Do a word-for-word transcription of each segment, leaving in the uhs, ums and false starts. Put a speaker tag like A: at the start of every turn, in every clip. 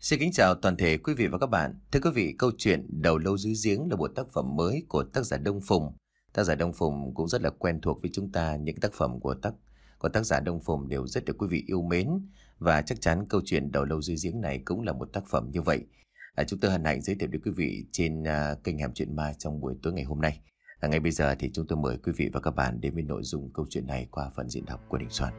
A: Xin kính chào toàn thể quý vị và các bạn. Thưa quý vị, câu chuyện Đầu lâu dưới giếng là một tác phẩm mới của tác giả Đông Phùng. Tác giả Đông Phùng cũng rất là quen thuộc với chúng ta. Những tác phẩm của tác của tác giả Đông Phùng đều rất được quý vị yêu mến, và chắc chắn câu chuyện Đầu lâu dưới giếng này cũng là một tác phẩm như vậy. À, chúng tôi hân hạnh giới thiệu đến quý vị trên uh, kênh Hẻm Chuyện Ma trong buổi tối ngày hôm nay. À, ngay bây giờ thì chúng tôi mời quý vị và các bạn đến với nội dung câu chuyện này qua phần diễn đọc của Đình Soạn.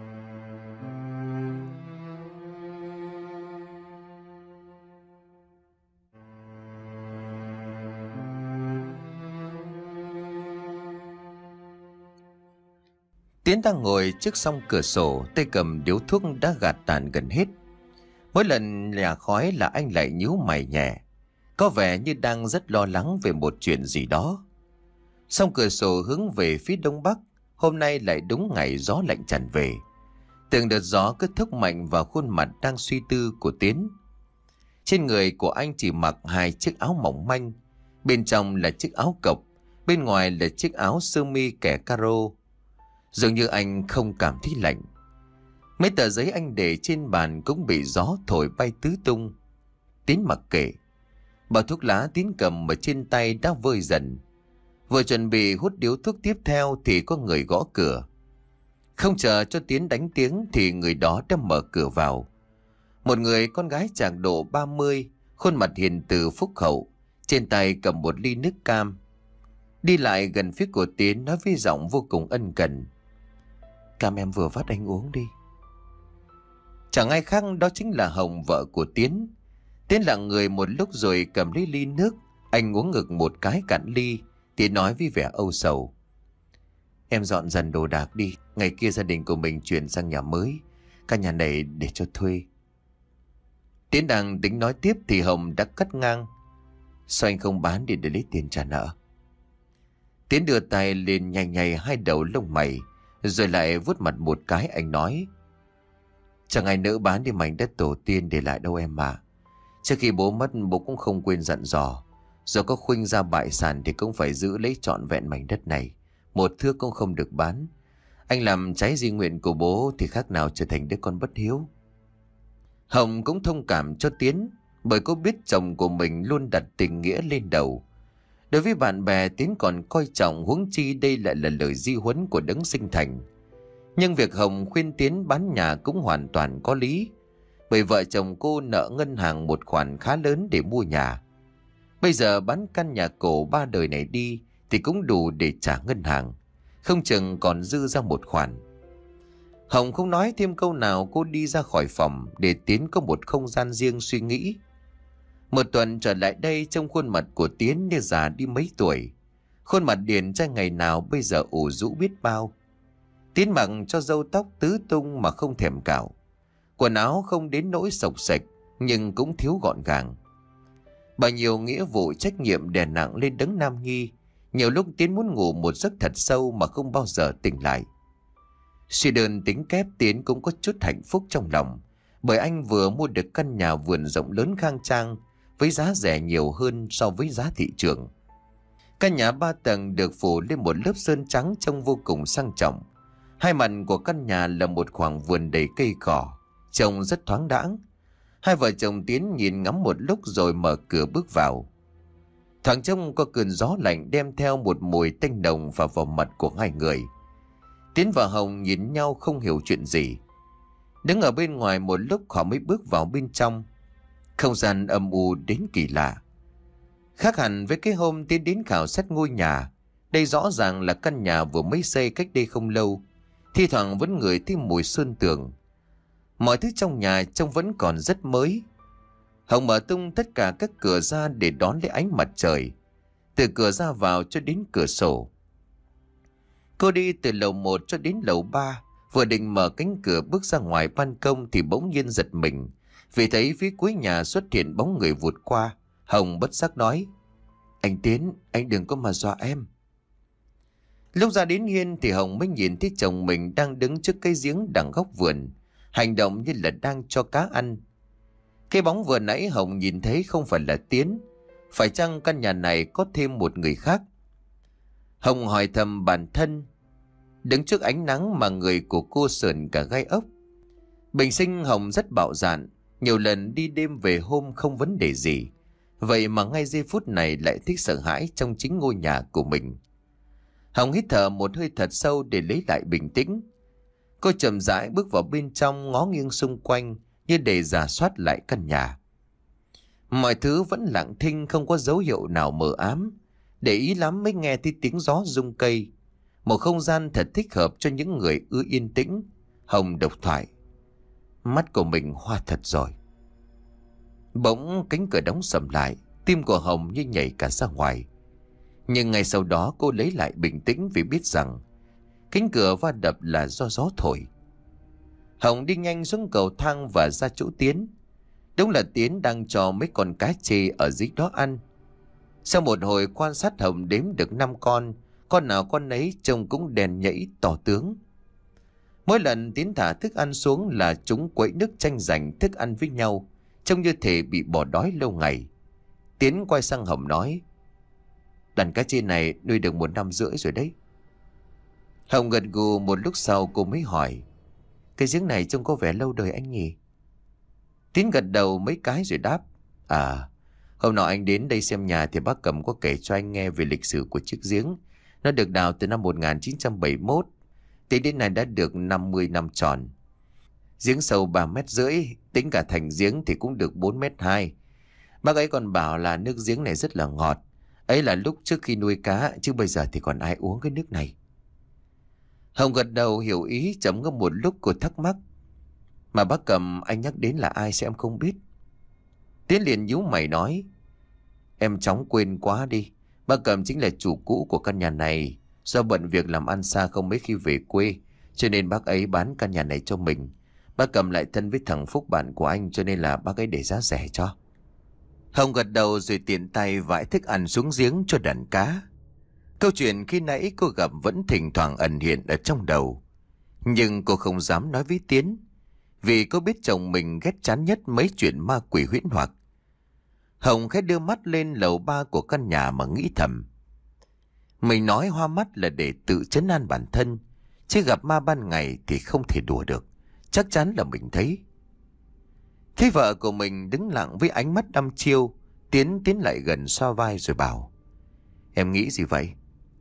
A: Tiến đang ngồi trước song cửa sổ, tay cầm điếu thuốc đã gạt tàn gần hết. Mỗi lần nhả khói là anh lại nhíu mày nhẹ, có vẻ như đang rất lo lắng về một chuyện gì đó. Song cửa sổ hướng về phía đông bắc, hôm nay lại đúng ngày gió lạnh tràn về. Từng đợt gió cứ thốc mạnh vào khuôn mặt đang suy tư của Tiến. Trên người của anh chỉ mặc hai chiếc áo mỏng manh, bên trong là chiếc áo cộc, bên ngoài là chiếc áo sơ mi kẻ caro. Dường như anh không cảm thấy lạnh. Mấy tờ giấy anh để trên bàn cũng bị gió thổi bay tứ tung. Tiến mặc kệ. Bao thuốc lá Tiến cầm ở trên tay đã vơi dần. Vừa chuẩn bị hút điếu thuốc tiếp theo thì có người gõ cửa. Không chờ cho Tiến đánh tiếng thì người đó đã mở cửa vào. Một người con gái trạc độ ba mươi, khuôn mặt hiền từ phúc hậu, trên tay cầm một ly nước cam. Đi lại gần phía của Tiến nói với giọng vô cùng ân cần: "Cam em vừa vắt anh uống đi." Chẳng ai khác đó chính là Hồng, vợ của Tiến. Tiến lặng người một lúc rồi cầm lấy ly nước. Anh uống ngực một cái cạn ly thì nói với vẻ âu sầu: "Em dọn dần đồ đạc đi. Ngày kia gia đình của mình chuyển sang nhà mới, căn nhà này để cho thuê." Tiến đang tính nói tiếp thì Hồng đã cắt ngang: "Sao anh không bán để để lấy tiền trả nợ?" Tiến đưa tay lên nhai nhai hai đầu lông mày, rồi lại vuốt mặt một cái. Anh nói: "Chẳng ai nỡ bán đi mảnh đất tổ tiên để lại đâu em mà. Trước khi bố mất, bố cũng không quên dặn dò, dù có khuynh ra bại sản thì cũng phải giữ lấy trọn vẹn mảnh đất này, một thước cũng không được bán. Anh làm trái di nguyện của bố thì khác nào trở thành đứa con bất hiếu." Hồng cũng thông cảm cho Tiến, bởi cô biết chồng của mình luôn đặt tình nghĩa lên đầu. Đối với bạn bè, Tiến còn coi trọng, huống chi đây lại là lời di huấn của đấng sinh thành. Nhưng việc Hồng khuyên Tiến bán nhà cũng hoàn toàn có lý, bởi vợ chồng cô nợ ngân hàng một khoản khá lớn để mua nhà. Bây giờ bán căn nhà cổ ba đời này đi thì cũng đủ để trả ngân hàng, không chừng còn dư ra một khoản. Hồng không nói thêm câu nào, cô đi ra khỏi phòng để Tiến có một không gian riêng suy nghĩ. Một tuần trở lại đây, trong khuôn mặt của Tiến như già đi mấy tuổi. Khuôn mặt điển trai ngày nào bây giờ ủ rũ biết bao. Tiến mặc cho râu tóc tứ tung mà không thèm cạo. Quần áo không đến nỗi xộc xệch, nhưng cũng thiếu gọn gàng. Bao nhiêu nghĩa vụ trách nhiệm đè nặng lên đấng nam nhi. Nhiều lúc Tiến muốn ngủ một giấc thật sâu mà không bao giờ tỉnh lại. Suy đơn tính kép, Tiến cũng có chút hạnh phúc trong lòng, bởi anh vừa mua được căn nhà vườn rộng lớn khang trang với giá rẻ nhiều hơn so với giá thị trường. Căn nhà ba tầng được phủ lên một lớp sơn trắng trông vô cùng sang trọng. Hai mặt của căn nhà là một khoảng vườn đầy cây cỏ, trông rất thoáng đãng. Hai vợ chồng Tiến nhìn ngắm một lúc rồi mở cửa bước vào. Thoáng trông có cơn gió lạnh đem theo một mùi tanh nồng vào vào mặt của hai người. Tiến và Hồng nhìn nhau không hiểu chuyện gì. Đứng ở bên ngoài một lúc họ mới bước vào bên trong. Không gian âm u đến kỳ lạ. Khác hẳn với cái hôm Tiến đến khảo sát ngôi nhà. Đây rõ ràng là căn nhà vừa mới xây cách đây không lâu. Thi thoảng vẫn ngửi thấy mùi sơn tường. Mọi thứ trong nhà trông vẫn còn rất mới. Hồng mở tung tất cả các cửa ra để đón lấy ánh mặt trời, từ cửa ra vào cho đến cửa sổ. Cô đi từ lầu một cho đến lầu ba, vừa định mở cánh cửa bước ra ngoài ban công thì bỗng nhiên giật mình, vì thấy phía cuối nhà xuất hiện bóng người vụt qua. Hồng bất giác nói: "Anh Tiến, anh đừng có mà dọa em." Lúc ra đến hiên thì Hồng mới nhìn thấy chồng mình đang đứng trước cái giếng đằng góc vườn, hành động như là đang cho cá ăn. Cái bóng vừa nãy Hồng nhìn thấy không phải là Tiến. Phải chăng căn nhà này có thêm một người khác? Hồng hỏi thầm bản thân. Đứng trước ánh nắng mà người của cô sờn cả gai ốc. Bình sinh Hồng rất bạo dạn, Nhiều lần đi đêm về hôm không vấn đề gì. Vậy mà ngay giây phút này lại thích sợ hãi trong chính ngôi nhà của mình. Hồng hít thở một hơi thật sâu để lấy lại bình tĩnh. Cô chậm rãi bước vào bên trong, ngó nghiêng xung quanh như để rà soát lại căn nhà. Mọi thứ vẫn lặng thinh, không có dấu hiệu nào mờ ám. Để ý lắm mới nghe thấy tiếng gió rung cây. Một không gian thật thích hợp cho những người ưa yên tĩnh. Hồng độc thoại. Mắt của mình hoa thật rồi. Bỗng cánh cửa đóng sầm lại. Tim của Hồng như nhảy cả ra ngoài. Nhưng ngay sau đó cô lấy lại bình tĩnh vì biết rằng cánh cửa va đập là do gió thổi. Hồng đi nhanh xuống cầu thang và ra chỗ Tiến. Đúng là Tiến đang cho mấy con cá chê ở dưới đó ăn. Sau một hồi quan sát, Hồng đếm được năm con. Con nào con nấy trông cũng đèn nhảy to tướng. Mỗi lần Tiến thả thức ăn xuống là chúng quậy nước tranh giành thức ăn với nhau, trông như thể bị bỏ đói lâu ngày. Tiến quay sang Hồng nói: Đàn cá chê này nuôi được một năm rưỡi rồi đấy. Hồng gật gù. Một lúc sau cô mới hỏi: Cái giếng này trông có vẻ lâu đời anh nhỉ? Tiến gật đầu mấy cái rồi đáp: À, hôm nọ anh đến đây xem nhà thì bác Cầm có kể cho anh nghe về lịch sử của chiếc giếng. Nó được đào từ năm một nghìn chín trăm bảy mươi mốt. Tính đến nay đã được năm mươi năm tròn. Giếng sâu ba mét rưỡi, tính cả thành giếng thì cũng được bốn mét hai. Bác ấy còn bảo là nước giếng này rất là ngọt. Ấy là lúc trước khi nuôi cá, chứ bây giờ thì còn ai uống cái nước này. Hồng gật đầu hiểu ý. Chấm ngâm một lúc cô thắc mắc: Mà bác Cầm anh nhắc đến là ai sao em không biết? Tiến liền nhíu mày nói: Em chóng quên quá đi. Bác Cầm chính là chủ cũ của căn nhà này. Do bận việc làm ăn xa không mấy khi về quê, cho nên bác ấy bán căn nhà này cho mình. Bác Cầm lại thân với thằng Phúc bạn của anh, cho nên là bác ấy để giá rẻ cho. Hồng gật đầu rồi tiện tay vãi thức ăn xuống giếng cho đàn cá. Câu chuyện khi nãy cô gặp vẫn thỉnh thoảng ẩn hiện ở trong đầu. Nhưng cô không dám nói với Tiến, vì cô biết chồng mình ghét chán nhất mấy chuyện ma quỷ huyễn hoặc. Hồng khẽ đưa mắt lên lầu ba của căn nhà mà nghĩ thầm: Mình nói hoa mắt là để tự trấn an bản thân, chứ gặp ma ban ngày thì không thể đùa được. Chắc chắn là mình thấy. Thấy vợ của mình đứng lặng với ánh mắt đăm chiêu, Tiến tiến lại gần xoa vai rồi bảo: Em nghĩ gì vậy?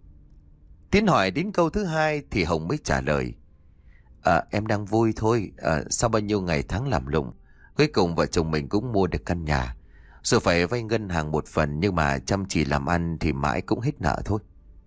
A: Tiến hỏi đến câu thứ hai thì Hồng mới trả lời: À, em đang vui thôi. À, sau bao nhiêu ngày tháng làm lụng, cuối cùng vợ chồng mình cũng mua được căn nhà. Dù phải vay ngân hàng một phần, nhưng mà chăm chỉ làm ăn thì mãi cũng hết nợ thôi.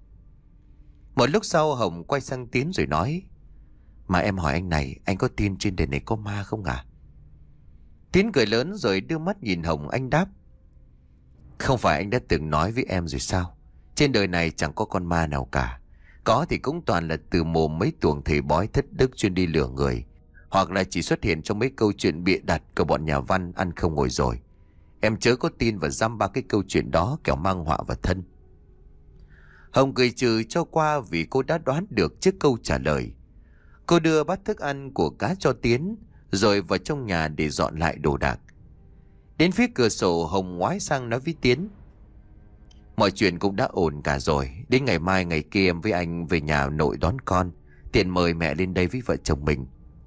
A: Một lúc sau Hồng quay sang Tiến rồi nói: Mà em hỏi anh này, anh có tin trên đời này có ma không à? Tiến cười lớn rồi đưa mắt nhìn Hồng, anh đáp: Không phải anh đã từng nói với em rồi sao? Trên đời này chẳng có con ma nào cả. Có thì cũng toàn là từ mồm mấy tuồng thầy bói thất đức chuyên đi lừa người, hoặc là chỉ xuất hiện trong mấy câu chuyện bịa đặt của bọn nhà văn ăn không ngồi rồi. Em chớ có tin và dăm ba cái câu chuyện đó, kẻo mang họa vào thân. Hồng cười trừ cho qua vì cô đã đoán được trước câu trả lời. Cô đưa bát thức ăn của cá cho Tiến rồi vào trong nhà để dọn lại đồ đạc. Đến phía cửa sổ, Hồng ngoái sang nói với Tiến: Mọi chuyện cũng đã ổn cả rồi. Đến ngày mai ngày kia em với anh về nhà nội đón con, tiện mời mẹ lên đây với vợ chồng mình.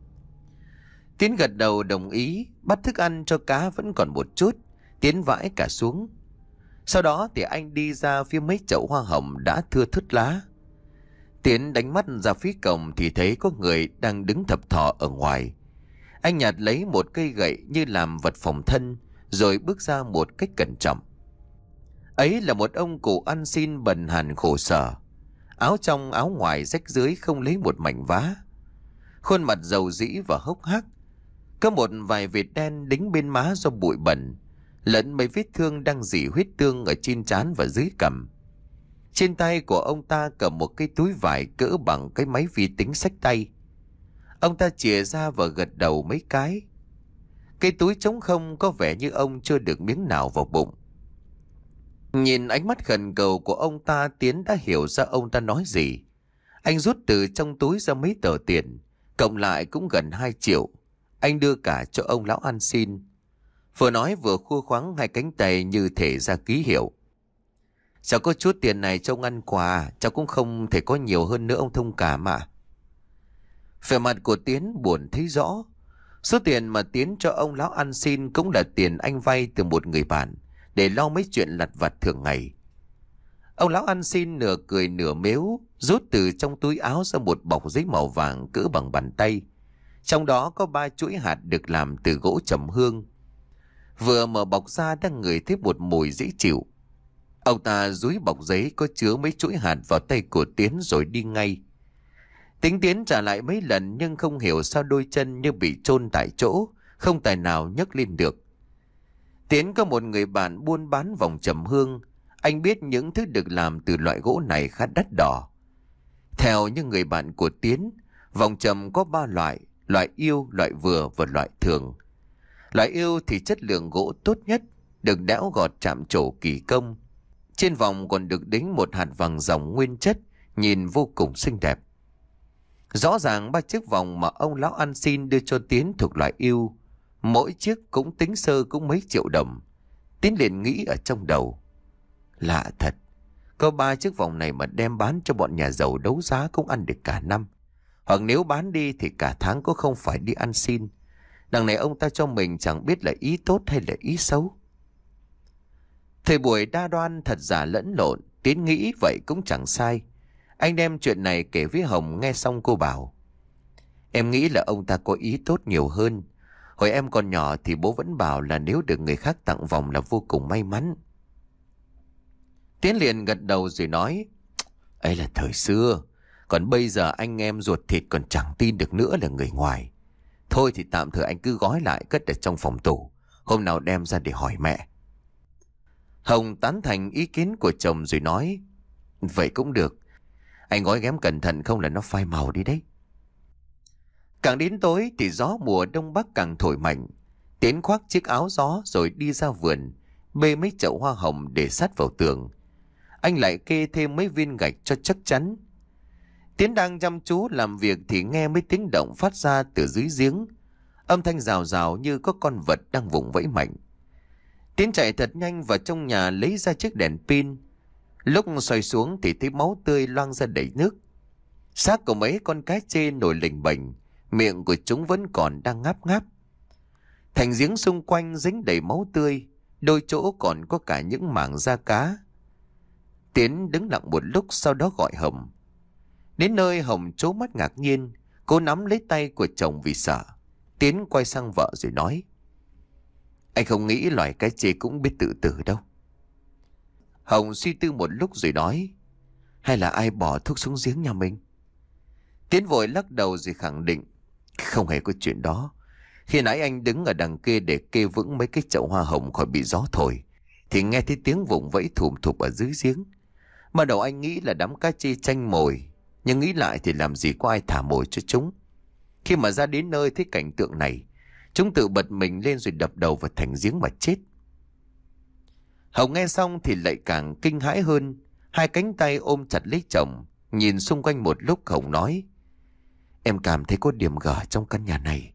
A: Tiến gật đầu đồng ý. Bắt thức ăn cho cá vẫn còn một chút, Tiến vãi cả xuống. Sau đó thì anh đi ra phía mấy chậu hoa hồng đã thưa thớt lá. Tiến đánh mắt ra phía cổng thì thấy có người đang đứng thập thò ở ngoài. Anh nhặt lấy một cây gậy như làm vật phòng thân, rồi bước ra một cách cẩn trọng. Ấy là một ông cụ ăn xin bần hàn khổ sở, áo trong áo ngoài rách rưới không lấy một mảnh vá, khuôn mặt rầu rĩ và hốc hác, có một vài vệt đen đính bên má do bụi bẩn, lẫn mấy vết thương đang rỉ huyết tương ở trên trán và dưới cằm. Trên tay của ông ta cầm một cái túi vải cỡ bằng cái máy vi tính xách tay. Ông ta chìa ra và gật đầu mấy cái. Cái túi trống không, có vẻ như ông chưa được miếng nào vào bụng. Nhìn ánh mắt khẩn cầu của ông ta, Tiến đã hiểu ra ông ta nói gì. Anh rút từ trong túi ra mấy tờ tiền, cộng lại cũng gần hai triệu. Anh đưa cả cho ông lão ăn xin. Vừa nói vừa khua khoắng hai cánh tay như thể ra ký hiệu. Cháu có chút tiền này cho ông ăn quà, cháu cũng không thể có nhiều hơn nữa ông thông cảm ạ. Vẻ mặt của Tiến buồn thấy rõ. Số tiền mà Tiến cho ông lão ăn xin cũng là tiền anh vay từ một người bạn để lo mấy chuyện lặt vặt thường ngày. Ông lão ăn xin nửa cười nửa mếu, rút từ trong túi áo ra một bọc giấy màu vàng cỡ bằng bàn tay. Trong đó có ba chuỗi hạt được làm từ gỗ trầm hương. Vừa mở bọc ra đang ngửi thấy một mùi dễ chịu. Ông ta dúi bọc giấy có chứa mấy chuỗi hạt vào tay của Tiến rồi đi ngay. Tính Tiến trả lại mấy lần nhưng không hiểu sao đôi chân như bị chôn tại chỗ, không tài nào nhấc lên được. Tiến có một người bạn buôn bán vòng trầm hương. Anh biết những thứ được làm từ loại gỗ này khá đắt đỏ. Theo những người bạn của Tiến, vòng trầm có ba loại: loại yêu, loại vừa và loại thường. Loại yêu thì chất lượng gỗ tốt nhất, được đẽo gọt chạm trổ kỳ công. Trên vòng còn được đính một hạt vàng ròng nguyên chất, nhìn vô cùng xinh đẹp. Rõ ràng ba chiếc vòng mà ông lão ăn xin đưa cho Tiến thuộc loại yêu, mỗi chiếc cũng tính sơ cũng mấy triệu đồng. Tiến liền nghĩ ở trong đầu, lạ thật, có ba chiếc vòng này mà đem bán cho bọn nhà giàu đấu giá cũng ăn được cả năm. Hoặc nếu bán đi thì cả tháng cũng không phải đi ăn xin. Đằng này ông ta cho mình chẳng biết là ý tốt hay là ý xấu. Thời buổi đa đoan thật giả lẫn lộn, Tiến nghĩ vậy cũng chẳng sai. Anh đem chuyện này kể với Hồng, nghe xong cô bảo: Em nghĩ là ông ta có ý tốt nhiều hơn. Hồi em còn nhỏ thì bố vẫn bảo là nếu được người khác tặng vòng là vô cùng may mắn. Tiến liền gật đầu rồi nói: Ấy là thời xưa, còn bây giờ anh em ruột thịt còn chẳng tin được nữa là người ngoài. Thôi thì tạm thời anh cứ gói lại cất ở trong phòng tủ, hôm nào đem ra để hỏi mẹ. Hồng tán thành ý kiến của chồng rồi nói: Vậy cũng được, anh gói ghém cẩn thận không là nó phai màu đi đấy. Càng đến tối thì gió mùa đông bắc càng thổi mạnh. Tiến khoác chiếc áo gió rồi đi ra vườn, bê mấy chậu hoa hồng để sát vào tường. Anh lại kê thêm mấy viên gạch cho chắc chắn. Tiến đang chăm chú làm việc thì nghe mấy tiếng động phát ra từ dưới giếng. Âm thanh rào rào như có con vật đang vùng vẫy mạnh. Tiến chạy thật nhanh vào trong nhà lấy ra chiếc đèn pin. Lúc xoay xuống thì thấy máu tươi loang ra đầy nước. Xác của mấy con cá trê nổi lềnh bềnh, miệng của chúng vẫn còn đang ngáp ngáp. Thành giếng xung quanh dính đầy máu tươi, đôi chỗ còn có cả những mảng da cá. Tiến đứng lặng một lúc, sau đó gọi Hồng. Đến nơi Hồng trố mắt ngạc nhiên, cô nắm lấy tay của chồng vì sợ. Tiến quay sang vợ rồi nói: Anh không nghĩ loài cá chê cũng biết tự tử đâu. Hồng suy tư một lúc rồi nói: Hay là ai bỏ thuốc xuống giếng nhà mình? Tiến vội lắc đầu rồi khẳng định: Không hề có chuyện đó. Khi nãy anh đứng ở đằng kia để kê vững mấy cái chậu hoa hồng khỏi bị gió thổi, thì nghe thấy tiếng vùng vẫy thùm thụp ở dưới giếng. Mà đầu anh nghĩ là đám cá chê tranh mồi, nhưng nghĩ lại thì làm gì có ai thả mồi cho chúng. Khi mà ra đến nơi thấy cảnh tượng này, chúng tự bật mình lên rồi đập đầu vào thành giếng mà chết. Hồng nghe xong thì lại càng kinh hãi hơn. Hai cánh tay ôm chặt lấy chồng, nhìn xung quanh một lúc. Hồng nói: Em cảm thấy có điểm gở trong căn nhà này.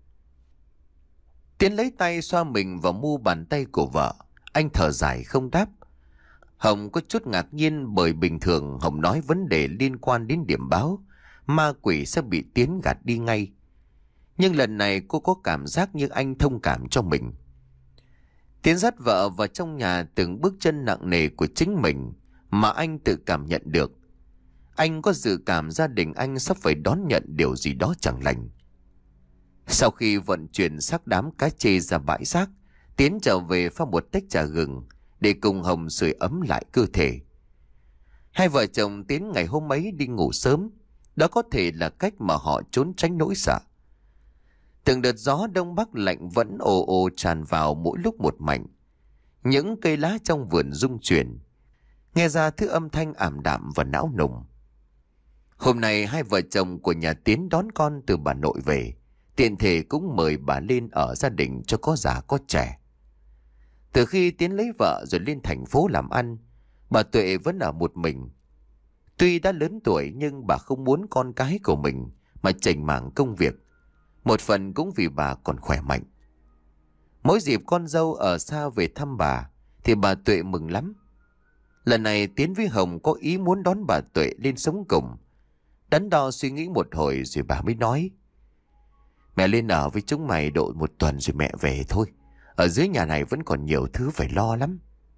A: Tiến lấy tay xoa mình vào mu bàn tay của vợ. Anh thở dài không đáp. Hồng có chút ngạc nhiên, bởi bình thường Hồng nói vấn đề liên quan đến điểm báo, ma quỷ sẽ bị Tiến gạt đi ngay. Nhưng lần này cô có cảm giác như anh thông cảm cho mình. Tiến dắt vợ vào trong nhà, từng bước chân nặng nề của chính mình mà anh tự cảm nhận được. Anh có dự cảm gia đình anh sắp phải đón nhận điều gì đó chẳng lành. Sau khi vận chuyển xác đám cá chê ra bãi rác, Tiến trở về pha một tách trà gừng để cùng Hồng sưởi ấm lại cơ thể. Hai vợ chồng Tiến ngày hôm ấy đi ngủ sớm. Đó có thể là cách mà họ trốn tránh nỗi sợ. Từng đợt gió đông bắc lạnh vẫn ồ ồ tràn vào mỗi lúc một mạnh. Những cây lá trong vườn rung chuyển, nghe ra thứ âm thanh ảm đạm và não nùng. Hôm nay hai vợ chồng của nhà Tiến đón con từ bà nội về, tiện thể cũng mời bà lên ở gia đình cho có già có trẻ. Từ khi Tiến lấy vợ rồi lên thành phố làm ăn, bà Tuệ vẫn ở một mình. Tuy đã lớn tuổi nhưng bà không muốn con cái của mình mà chểnh mảng công việc. Một phần cũng vì bà còn khỏe mạnh. Mỗi dịp con dâu ở xa về thăm bà thì bà Tuệ mừng lắm. Lần này Tiến với Hồng có ý muốn đón bà Tuệ lên sống cùng. Đắn đo suy nghĩ một hồi rồi bà mới nói: Mẹ lên ở với chúng mày độ một tuần rồi mẹ về thôi. Ở dưới nhà này vẫn còn nhiều thứ phải lo lắm.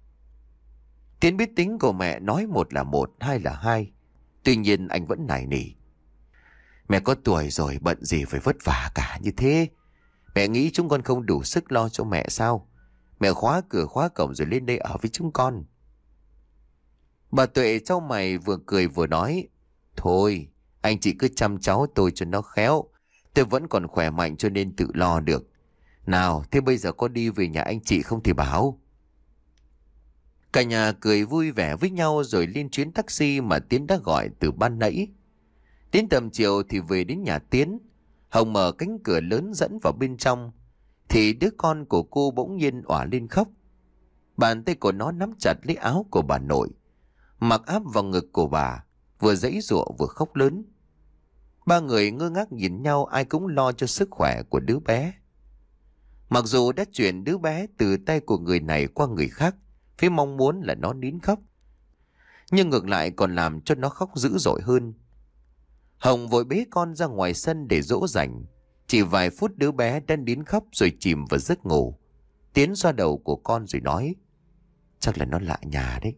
A: Tiến biết tính của mẹ, nói một là một, hai là hai. Tuy nhiên anh vẫn nài nỉ. Mẹ có tuổi rồi, bận gì phải vất vả cả như thế. Mẹ nghĩ chúng con không đủ sức lo cho mẹ sao? Mẹ khóa cửa khóa cổng rồi lên đây ở với chúng con. Bà Tuệ trao mày vừa cười vừa nói. Thôi, anh chị cứ chăm cháu tôi cho nó khéo. Tôi vẫn còn khỏe mạnh cho nên tự lo được. Nào, thế bây giờ có đi về nhà anh chị không thì bảo. Cả nhà cười vui vẻ với nhau rồi lên chuyến taxi mà Tiến đã gọi từ ban nãy. Đến tầm chiều thì về đến nhà Tiến. Hồng mở cánh cửa lớn dẫn vào bên trong. Thì đứa con của cô bỗng nhiên òa lên khóc. Bàn tay của nó nắm chặt lấy áo của bà nội, mặc áp vào ngực của bà, vừa giãy giụa vừa khóc lớn. Ba người ngơ ngác nhìn nhau, ai cũng lo cho sức khỏe của đứa bé. Mặc dù đã chuyển đứa bé từ tay của người này qua người khác, với mong muốn là nó nín khóc, nhưng ngược lại còn làm cho nó khóc dữ dội hơn. Hồng vội bế con ra ngoài sân để dỗ dành. Chỉ vài phút đứa bé đã nín khóc rồi chìm vào giấc ngủ. Tiến xoa đầu của con rồi nói, chắc là nó lạ nhà đấy.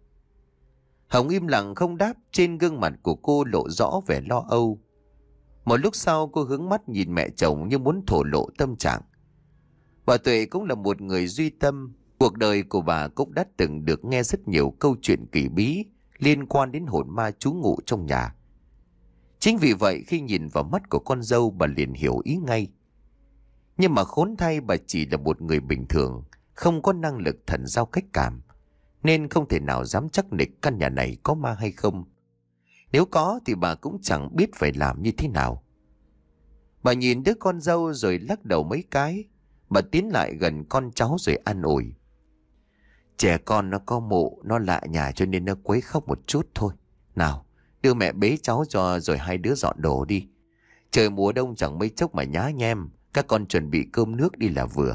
A: Hồng im lặng không đáp, trên gương mặt của cô lộ rõ vẻ lo âu. Một lúc sau cô hướng mắt nhìn mẹ chồng như muốn thổ lộ tâm trạng. Bà Tuệ cũng là một người duy tâm. Cuộc đời của bà cũng đã từng được nghe rất nhiều câu chuyện kỳ bí liên quan đến hồn ma trú ngụ trong nhà. Chính vì vậy khi nhìn vào mắt của con dâu, bà liền hiểu ý ngay. Nhưng mà khốn thay, bà chỉ là một người bình thường, không có năng lực thần giao cách cảm, nên không thể nào dám chắc nịch căn nhà này có ma hay không. Nếu có thì bà cũng chẳng biết phải làm như thế nào. Bà nhìn đứa con dâu rồi lắc đầu mấy cái. Bà tiến lại gần con cháu rồi an ủi. Trẻ con nó có mụ, nó lạ nhà cho nên nó quấy khóc một chút thôi. Nào, đưa mẹ bế cháu cho rồi hai đứa dọn đồ đi. Trời mùa đông chẳng mấy chốc mà nhá nhem. Các con chuẩn bị cơm nước đi là vừa.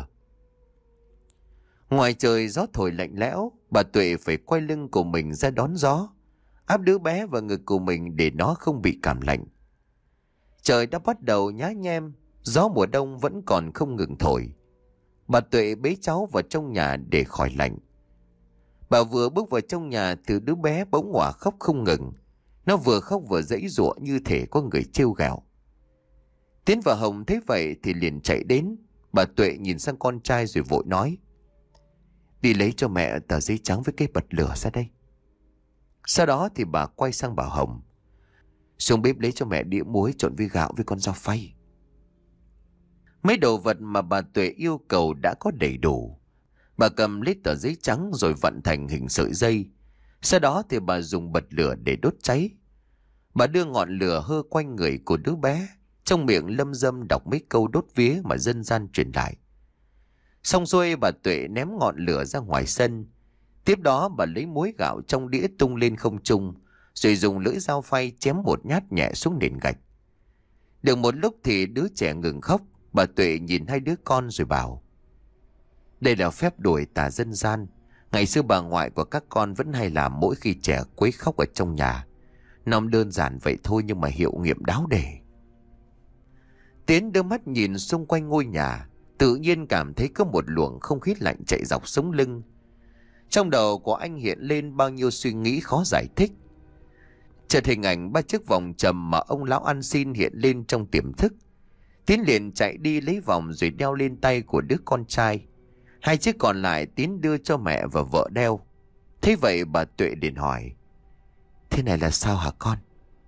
A: Ngoài trời gió thổi lạnh lẽo. Bà Tuệ phải quay lưng của mình ra đón gió, áp đứa bé vào ngực của mình để nó không bị cảm lạnh. Trời đã bắt đầu nhá nhem, gió mùa đông vẫn còn không ngừng thổi. Bà Tuệ bế cháu vào trong nhà để khỏi lạnh. Bà vừa bước vào trong nhà thì đứa bé bỗng òa khóc không ngừng. Nó vừa khóc vừa giãy giụa như thể có người trêu ghẹo. Tiến và Hồng thấy vậy thì liền chạy đến. Bà Tuệ nhìn sang con trai rồi vội nói, đi lấy cho mẹ tờ giấy trắng với cây bật lửa ra đây. Sau đó thì bà quay sang bảo Hồng, xuống bếp lấy cho mẹ đĩa muối trộn với gạo với con dao phay. Mấy đồ vật mà bà Tuệ yêu cầu đã có đầy đủ. Bà cầm lấy tờ giấy trắng rồi vặn thành hình sợi dây. Sau đó thì bà dùng bật lửa để đốt cháy. Bà đưa ngọn lửa hơ quanh người của đứa bé, trong miệng lâm dâm đọc mấy câu đốt vía mà dân gian truyền lại. Xong xuôi bà Tuệ ném ngọn lửa ra ngoài sân. Tiếp đó bà lấy muối gạo trong đĩa tung lên không trung, rồi dùng lưỡi dao phay chém một nhát nhẹ xuống nền gạch. Được một lúc thì đứa trẻ ngừng khóc. Bà Tuệ nhìn hai đứa con rồi bảo, đây là phép đuổi tà dân gian. Ngày xưa bà ngoại của các con vẫn hay làm mỗi khi trẻ quấy khóc ở trong nhà. Nó đơn giản vậy thôi nhưng mà hiệu nghiệm đáo để. Tiến đưa mắt nhìn xung quanh ngôi nhà, tự nhiên cảm thấy có một luồng không khí lạnh chạy dọc sống lưng. Trong đầu của anh hiện lên bao nhiêu suy nghĩ khó giải thích. Chợt hình ảnh ba chiếc vòng trầm mà ông lão ăn xin hiện lên trong tiềm thức. Tiến liền chạy đi lấy vòng rồi đeo lên tay của đứa con trai. Hai chiếc còn lại Tiến đưa cho mẹ và vợ đeo. Thế vậy bà Tuệ liền hỏi, thế này là sao hả con?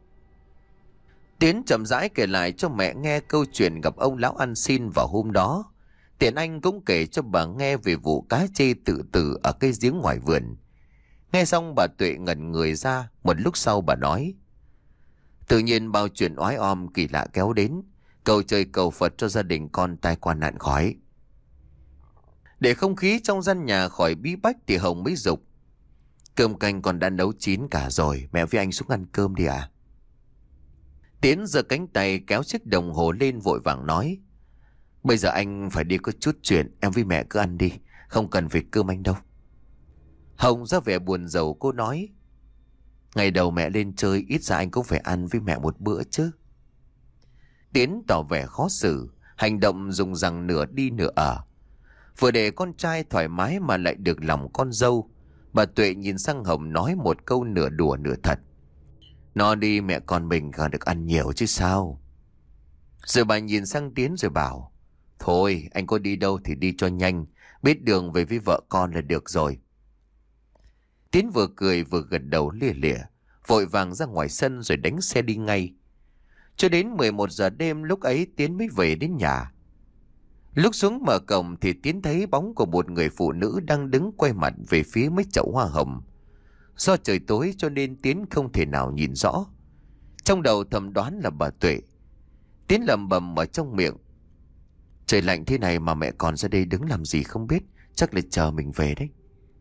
A: Tiến chậm rãi kể lại cho mẹ nghe câu chuyện gặp ông lão ăn xin vào hôm đó. Tiện anh cũng kể cho bà nghe về vụ cá chê tự tử ở cây giếng ngoài vườn. Nghe xong bà Tuệ ngẩn người ra. Một lúc sau bà nói, tự nhiên bao chuyện oái om kỳ lạ kéo đến. Cầu trời cầu Phật cho gia đình con tai qua nạn khỏi. Để không khí trong gian nhà khỏi bí bách thì Hồng mới dục, cơm canh con đã nấu chín cả rồi, mẹ với anh xuống ăn cơm đi à? Tiến giơ cánh tay kéo chiếc đồng hồ lên vội vàng nói, bây giờ anh phải đi có chút chuyện, em với mẹ cứ ăn đi, không cần phải cơm anh đâu. Hồng ra vẻ buồn rầu, cô nói, ngày đầu mẹ lên chơi ít ra anh cũng phải ăn với mẹ một bữa chứ. Tiến tỏ vẻ khó xử, hành động dùng rằng nửa đi nửa ở. Vừa để con trai thoải mái mà lại được lòng con dâu, bà Tuệ nhìn sang Hồng nói một câu nửa đùa nửa thật. Nó đi mẹ con mình còn được ăn nhiều chứ sao. Rồi bà nhìn sang Tiến rồi bảo, thôi anh có đi đâu thì đi cho nhanh, biết đường về với vợ con là được rồi. Tiến vừa cười vừa gật đầu lia lịa, vội vàng ra ngoài sân rồi đánh xe đi ngay. Cho đến mười một giờ đêm lúc ấy Tiến mới về đến nhà. Lúc xuống mở cổng thì Tiến thấy bóng của một người phụ nữ đang đứng quay mặt về phía mấy chậu hoa hồng. Do trời tối cho nên Tiến không thể nào nhìn rõ. Trong đầu thầm đoán là bà Tuệ. Tiến lẩm bẩm ở trong miệng, trời lạnh thế này mà mẹ còn ra đây đứng làm gì không biết, chắc là chờ mình về đấy.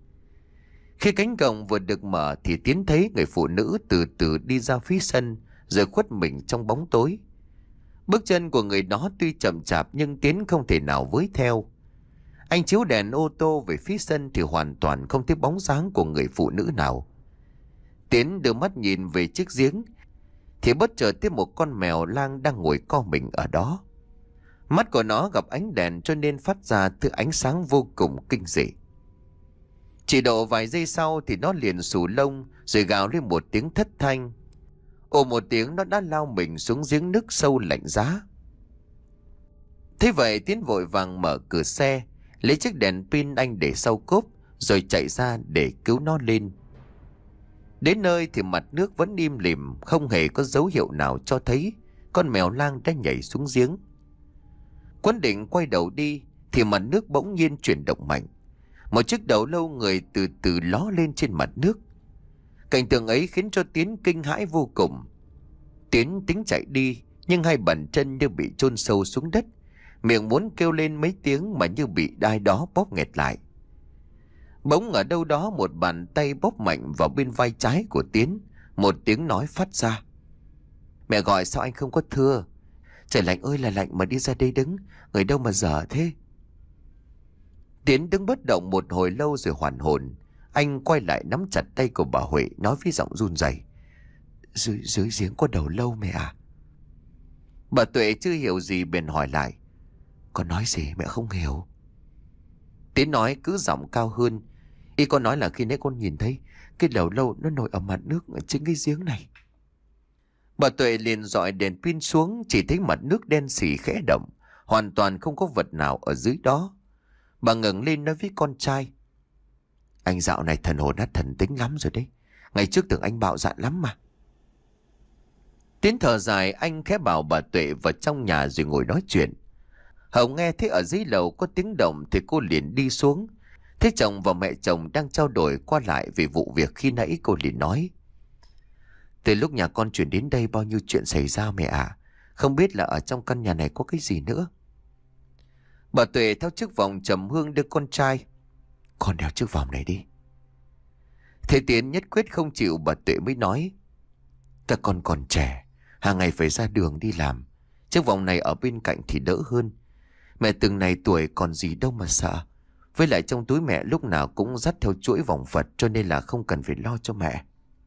A: Khi cánh cổng vừa được mở thì Tiến thấy người phụ nữ từ từ đi ra phía sân rồi khuất mình trong bóng tối. Bước chân của người đó tuy chậm chạp nhưng Tiến không thể nào với theo. Anh chiếu đèn ô tô về phía sân thì hoàn toàn không thấy bóng dáng của người phụ nữ nào. Tiến đưa mắt nhìn về chiếc giếng thì bất chợt thấy một con mèo lang đang ngồi co mình ở đó. Mắt của nó gặp ánh đèn cho nên phát ra thứ ánh sáng vô cùng kinh dị. Chỉ độ vài giây sau thì nó liền xù lông rồi gào lên một tiếng thất thanh. Ồ một tiếng nó đã lao mình xuống giếng nước sâu lạnh giá. Thế vậy Tiến vội vàng mở cửa xe, lấy chiếc đèn pin anh để sau cốp rồi chạy ra để cứu nó lên. Đến nơi thì mặt nước vẫn im lìm, không hề có dấu hiệu nào cho thấy con mèo lang đã nhảy xuống giếng. Quân định quay đầu đi thì mặt nước bỗng nhiên chuyển động mạnh. Một chiếc đầu lâu người từ từ ló lên trên mặt nước. Cảnh tượng ấy khiến cho Tiến kinh hãi vô cùng. Tiến tính chạy đi nhưng hai bàn chân như bị chôn sâu xuống đất, miệng muốn kêu lên mấy tiếng mà như bị ai đó bóp nghẹt lại. Bỗng ở đâu đó một bàn tay bóp mạnh vào bên vai trái của Tiến, một tiếng nói phát ra. Mẹ gọi sao anh không có thưa? Trời lạnh ơi là lạnh mà đi ra đây đứng, người đâu mà dở thế? Tiến đứng bất động một hồi lâu rồi hoàn hồn. Anh quay lại nắm chặt tay của bà Huệ, nói với giọng run rẩy, Dưới, dưới giếng có đầu lâu mẹ à? Bà Tuệ chưa hiểu gì bèn hỏi lại, con nói gì mẹ không hiểu? Tiến nói cứ giọng cao hơn, y con nói là khi nãy con nhìn thấy cái đầu lâu nó nổi ở mặt nước ở trên cái giếng này. Bà Tuệ liền dọi đèn pin xuống, chỉ thấy mặt nước đen xì khẽ động, hoàn toàn không có vật nào ở dưới đó. Bà ngẩng lên nói với con trai, anh dạo này thần hồn nát thần tính lắm rồi đấy, ngày trước tưởng anh bạo dạn lắm mà. Tiến thở dài, anh khẽ bảo bà Tuệ vào trong nhà rồi ngồi nói chuyện. Hồng nghe thấy ở dưới lầu có tiếng động thì cô liền đi xuống. Thấy chồng và mẹ chồng đang trao đổi qua lại về vụ việc khi nãy, cô liền nói, từ lúc nhà con chuyển đến đây bao nhiêu chuyện xảy ra mẹ ạ, không biết là ở trong căn nhà này có cái gì nữa. Bà Tuệ theo chiếc vòng trầm hương đưa con trai, con đeo chiếc vòng này đi. Thế Tiến nhất quyết không chịu, bà Tuệ mới nói, các con còn trẻ, hàng ngày phải ra đường đi làm, chiếc vòng này ở bên cạnh thì đỡ hơn. Mẹ từng này tuổi còn gì đâu mà sợ. Với lại trong túi mẹ lúc nào cũng dắt theo chuỗi vòng Phật, cho nên là không cần phải lo cho mẹ.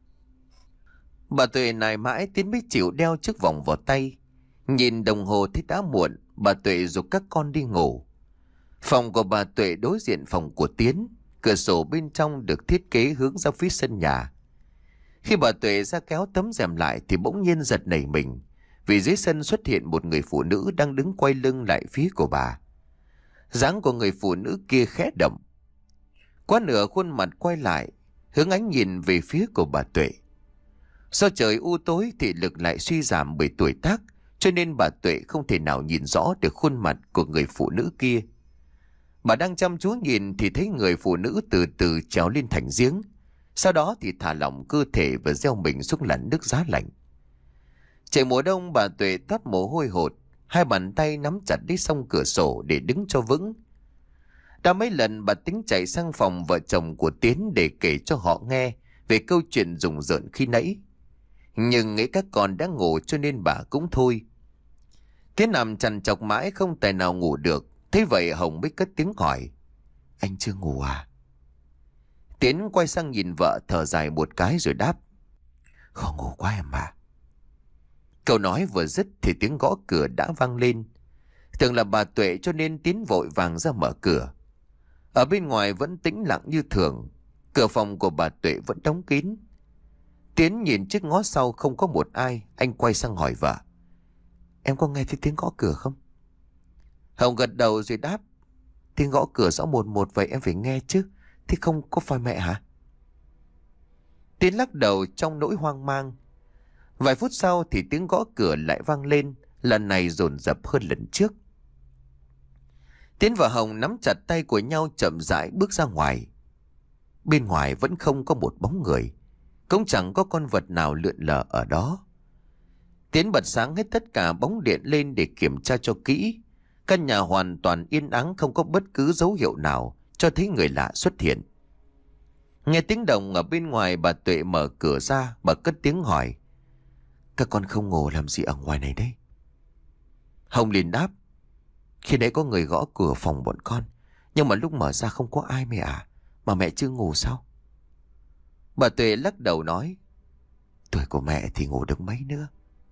A: Bà Tuệ nài mãi Tiến mới chịu đeo chiếc vòng vào tay. Nhìn đồng hồ thấy đã muộn, bà Tuệ giục các con đi ngủ. Phòng của bà Tuệ đối diện phòng của Tiến, cửa sổ bên trong được thiết kế hướng ra phía sân nhà. Khi bà Tuệ ra kéo tấm rèm lại thì bỗng nhiên giật nảy mình, vì dưới sân xuất hiện một người phụ nữ đang đứng quay lưng lại phía của bà. Dáng của người phụ nữ kia khẽ động, quá nửa khuôn mặt quay lại, hướng ánh nhìn về phía của bà Tuệ. Do trời u tối thì lực lại suy giảm bởi tuổi tác, cho nên bà Tuệ không thể nào nhìn rõ được khuôn mặt của người phụ nữ kia. Bà đang chăm chú nhìn thì thấy người phụ nữ từ từ trèo lên thành giếng, sau đó thì thả lỏng cơ thể và gieo mình xuống làn nước giá lạnh. Trời mùa đông, bà Tuệ toát mồ hôi hột, hai bàn tay nắm chặt lấy song cửa sổ để đứng cho vững. Đã mấy lần bà tính chạy sang phòng vợ chồng của Tiến để kể cho họ nghe về câu chuyện rùng rợn khi nãy, nhưng nghĩ các con đã ngủ cho nên bà cũng thôi. Tiến nằm trằn trọc mãi không tài nào ngủ được. Thế vậy Hồng mới cất tiếng hỏi, anh chưa ngủ à? Tiến quay sang nhìn vợ, thở dài một cái rồi đáp, không ngủ quá em à. Câu nói vừa dứt thì tiếng gõ cửa đã vang lên. Tưởng là bà Tuệ cho nên Tiến vội vàng ra mở cửa. Ở bên ngoài vẫn tĩnh lặng như thường. Cửa phòng của bà Tuệ vẫn đóng kín. Tiến nhìn trước ngó sau không có một ai. Anh quay sang hỏi vợ: Em có nghe thấy tiếng gõ cửa không? Hồng gật đầu rồi đáp: Tiếng gõ cửa rõ một một vậy em phải nghe chứ. Thế không có phải mẹ hả? Tiến lắc đầu trong nỗi hoang mang. Vài phút sau thì tiếng gõ cửa lại vang lên, lần này dồn dập hơn lần trước. Tiến và Hồng nắm chặt tay của nhau chậm rãi bước ra ngoài. Bên ngoài vẫn không có một bóng người, cũng chẳng có con vật nào lượn lờ ở đó. Tiến bật sáng hết tất cả bóng điện lên để kiểm tra cho kỹ. Căn nhà hoàn toàn yên ắng, không có bất cứ dấu hiệu nào cho thấy người lạ xuất hiện. Nghe tiếng động ở bên ngoài, bà Tuệ mở cửa ra, bà cất tiếng hỏi: Các con không ngủ làm gì ở ngoài này đấy? Hồng liền đáp: Khi nãy có người gõ cửa phòng bọn con, nhưng mà lúc mở ra không có ai mẹ à. Mà mẹ chưa ngủ sao? Bà Tuệ lắc đầu nói: Tuổi của mẹ thì ngủ được mấy nữa.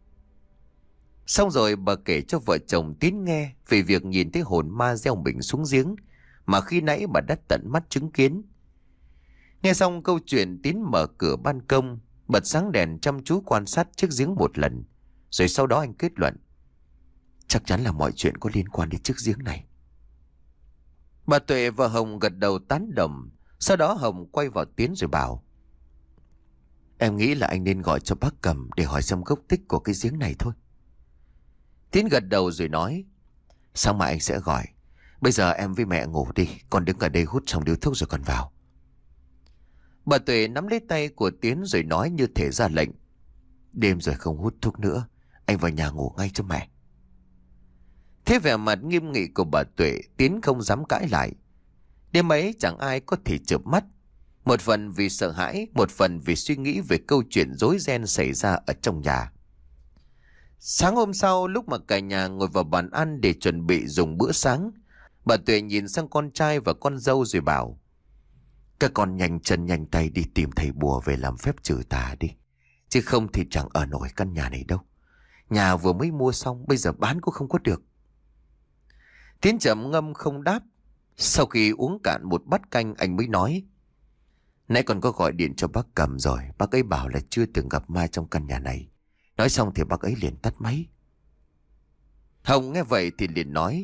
A: Xong rồi bà kể cho vợ chồng Tiến nghe về việc nhìn thấy hồn ma gieo mình xuống giếng mà khi nãy bà đã tận mắt chứng kiến. Nghe xong câu chuyện, Tiến mở cửa ban công, bật sáng đèn chăm chú quan sát chiếc giếng một lần. Rồi sau đó anh kết luận: Chắc chắn là mọi chuyện có liên quan đến chiếc giếng này. Bà Tuệ và Hồng gật đầu tán đồng. Sau đó Hồng quay vào Tiến rồi bảo: Em nghĩ là anh nên gọi cho bác Cầm để hỏi xem gốc tích của cái giếng này thôi. Tiến gật đầu rồi nói: Sáng mai anh sẽ gọi. Bây giờ em với mẹ ngủ đi, con đứng ở đây hút xong điếu thuốc rồi còn vào. Bà Tuệ nắm lấy tay của Tiến rồi nói như thể ra lệnh: Đêm rồi không hút thuốc nữa, anh vào nhà ngủ ngay cho mẹ. Thế vẻ mặt nghiêm nghị của bà Tuệ, Tiến không dám cãi lại. Đêm ấy chẳng ai có thể chợp mắt. Một phần vì sợ hãi, một phần vì suy nghĩ về câu chuyện rối ren xảy ra ở trong nhà. Sáng hôm sau, lúc mà cả nhà ngồi vào bàn ăn để chuẩn bị dùng bữa sáng, bà Tuệ nhìn sang con trai và con dâu rồi bảo: Các con nhanh chân nhanh tay đi tìm thầy bùa về làm phép trừ tà đi. Chứ không thì chẳng ở nổi căn nhà này đâu. Nhà vừa mới mua xong, bây giờ bán cũng không có được. Tiến trầm ngâm không đáp. Sau khi uống cạn một bát canh, anh mới nói: Nãy còn có gọi điện cho bác Cầm rồi. Bác ấy bảo là chưa từng gặp ma trong căn nhà này. Nói xong thì bác ấy liền tắt máy. Hồng nghe vậy thì liền nói: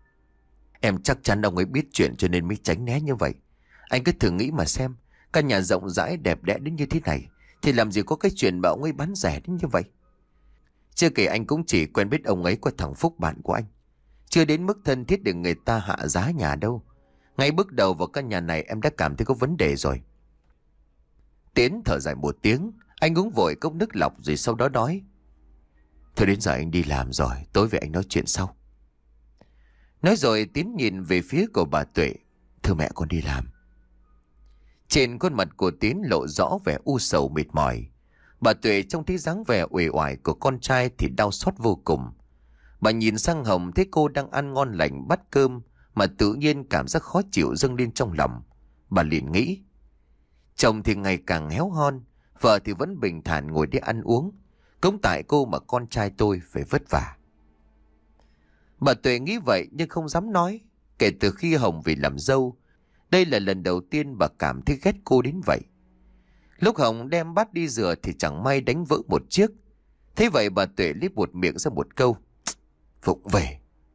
A: Em chắc chắn ông ấy biết chuyện cho nên mới tránh né như vậy. Anh cứ thử nghĩ mà xem, căn nhà rộng rãi đẹp đẽ đến như thế này thì làm gì có cái chuyện bảo ông ấy bán rẻ đến như vậy. Chưa kể anh cũng chỉ quen biết ông ấy qua thằng Phúc bạn của anh, chưa đến mức thân thiết để người ta hạ giá nhà đâu. Ngay bước đầu vào căn nhà này em đã cảm thấy có vấn đề rồi. Tiến thở dài một tiếng, anh uống vội cốc nước lọc rồi sau đó nói: Thôi đến giờ anh đi làm rồi, tối về anh nói chuyện sau. Nói rồi Tiến nhìn về phía của bà Tuệ: Thưa mẹ, con đi làm. Trên khuôn mặt của Tiến lộ rõ vẻ u sầu mệt mỏi. Bà Tuệ trông thấy dáng vẻ uể oải của con trai thì đau xót vô cùng. Bà nhìn sang Hồng thấy cô đang ăn ngon lành bát cơm mà tự nhiên cảm giác khó chịu dâng lên trong lòng. Bà liền nghĩ: Chồng thì ngày càng héo hon, vợ thì vẫn bình thản ngồi đi ăn uống. Cũng tại cô mà con trai tôi phải vất vả. Bà Tuệ nghĩ vậy nhưng không dám nói. Kể từ khi Hồng về làm dâu, đây là lần đầu tiên bà cảm thấy ghét cô đến vậy. Lúc Hồng đem bát đi rửa thì chẳng may đánh vỡ một chiếc. Thế vậy bà Tuệ liếc buột miệng ra một câu: Vụng về.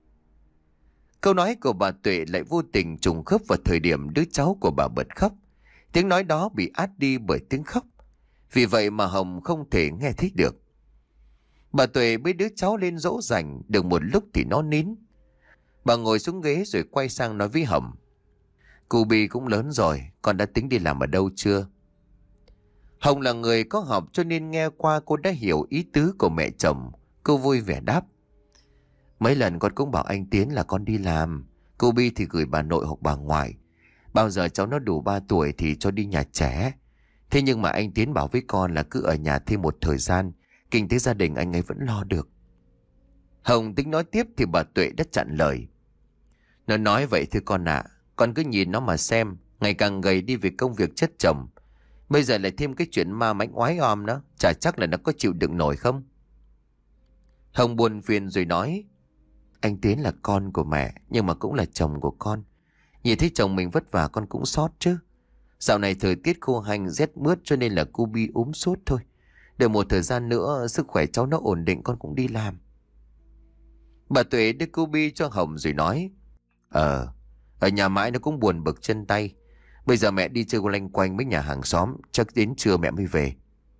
A: Câu nói của bà Tuệ lại vô tình trùng khớp vào thời điểm đứa cháu của bà bật khóc. Tiếng nói đó bị át đi bởi tiếng khóc. Vì vậy mà Hồng không thể nghe thấy được. Bà Tuệ bế đứa cháu lên dỗ dành, được một lúc thì nó nín. Bà ngồi xuống ghế rồi quay sang nói với Hồng: Cô Bi cũng lớn rồi, con đã tính đi làm ở đâu chưa? Hồng là người có học cho nên nghe qua cô đã hiểu ý tứ của mẹ chồng. Cô vui vẻ đáp: Mấy lần con cũng bảo anh Tiến là con đi làm. Cô Bi thì gửi bà nội hoặc bà ngoại. Bao giờ cháu nó đủ ba tuổi thì cho đi nhà trẻ. Thế nhưng mà anh Tiến bảo với con là cứ ở nhà thêm một thời gian, kinh tế gia đình anh ấy vẫn lo được. Hồng tính nói tiếp thì bà Tuệ đã chặn lời: Nó nói vậy thưa con ạ, con cứ nhìn nó mà xem, ngày càng gầy đi vì công việc chất chồng. Bây giờ lại thêm cái chuyện ma mãnh oái om nó, chả chắc là nó có chịu đựng nổi không. Hồng buồn phiền rồi nói: Anh Tiến là con của mẹ, nhưng mà cũng là chồng của con. Nhìn thấy chồng mình vất vả con cũng xót chứ. Dạo này thời tiết khô hanh rét mướt cho nên là cô Bi ốm sốt thôi. Đợi một thời gian nữa sức khỏe cháu nó ổn định con cũng đi làm. Bà Tuệ đưa cô Bi cho Hồng rồi nói: Ờ, ở nhà mãi nó cũng buồn bực chân tay. Bây giờ mẹ đi chơi loanh quanh với nhà hàng xóm, chắc đến trưa mẹ mới về.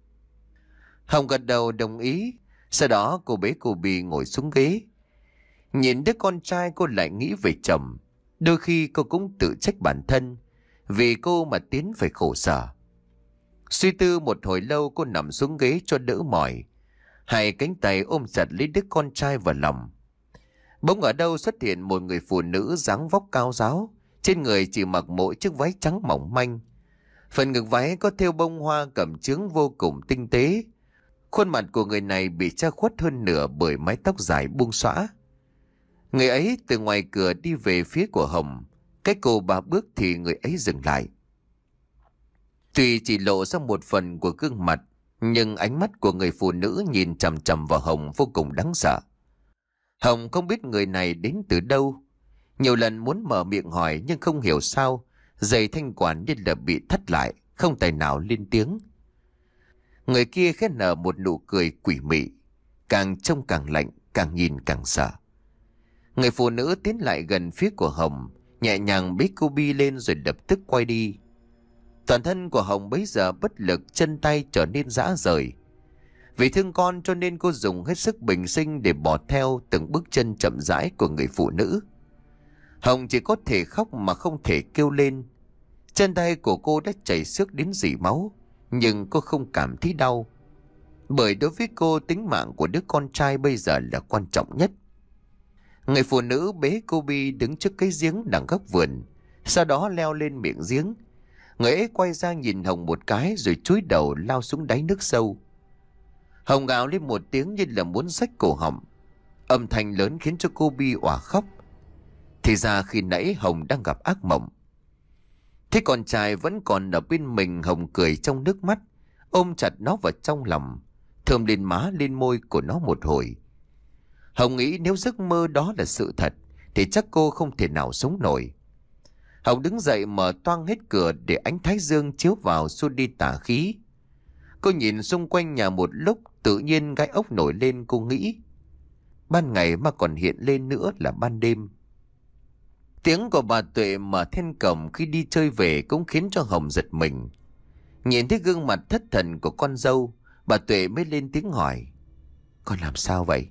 A: Hồng gật đầu đồng ý. Sau đó cô bế cô Bi ngồi xuống ghế. Nhìn đứa con trai cô lại nghĩ về chồng. Đôi khi cô cũng tự trách bản thân, vì cô mà Tiến phải khổ sở. Suy tư một hồi lâu, cô nằm xuống ghế cho đỡ mỏi, hai cánh tay ôm chặt lấy đứa con trai vào lòng. Bỗng ở đâu xuất hiện một người phụ nữ dáng vóc cao ráo, trên người chỉ mặc mỗi chiếc váy trắng mỏng manh. Phần ngực váy có thêu bông hoa cẩm chướng vô cùng tinh tế. Khuôn mặt của người này bị che khuất hơn nửa bởi mái tóc dài buông xõa. Người ấy từ ngoài cửa đi về phía của Hồng. Cách cô ba bước thì người ấy dừng lại. Tuy chỉ lộ ra một phần của gương mặt, nhưng ánh mắt của người phụ nữ nhìn chằm chằm vào Hồng vô cùng đáng sợ. Hồng không biết người này đến từ đâu. Nhiều lần muốn mở miệng hỏi nhưng không hiểu sao giày thanh quản như là bị thắt lại, không tài nào lên tiếng. Người kia khẽ nở một nụ cười quỷ mị, càng trông càng lạnh, càng nhìn càng sợ. Người phụ nữ tiến lại gần phía của Hồng, nhẹ nhàng bế cô Bi lên rồi lập tức quay đi. Toàn thân của Hồng bấy giờ bất lực, chân tay trở nên rã rời. Vì thương con cho nên cô dùng hết sức bình sinh để bỏ theo từng bước chân chậm rãi của người phụ nữ. Hồng chỉ có thể khóc mà không thể kêu lên. Chân tay của cô đã chảy xước đến rỉ máu, nhưng cô không cảm thấy đau. Bởi đối với cô, tính mạng của đứa con trai bây giờ là quan trọng nhất. Người phụ nữ bế cô Bi đứng trước cái giếng đằng góc vườn, sau đó leo lên miệng giếng. Người ấy quay ra nhìn Hồng một cái rồi chúi đầu lao xuống đáy nước sâu. Hồng gào lên một tiếng như là muốn xách cổ họng. Âm thanh lớn khiến cho cô Bi òa khóc. Thì ra khi nãy Hồng đang gặp ác mộng. Thế con trai vẫn còn ở bên mình, Hồng cười trong nước mắt, ôm chặt nó vào trong lòng, thơm lên má lên môi của nó một hồi. Hồng nghĩ nếu giấc mơ đó là sự thật thì chắc cô không thể nào sống nổi. Hồng đứng dậy mở toang hết cửa để ánh thái dương chiếu vào xua đi tà khí. Cô nhìn xung quanh nhà một lúc, tự nhiên gai ốc nổi lên. Cô nghĩ ban ngày mà còn hiện lên nữa là ban đêm. Tiếng của bà Tuệ mở then cổng khi đi chơi về cũng khiến cho Hồng giật mình. Nhìn thấy gương mặt thất thần của con dâu, bà Tuệ mới lên tiếng hỏi: Con làm sao vậy?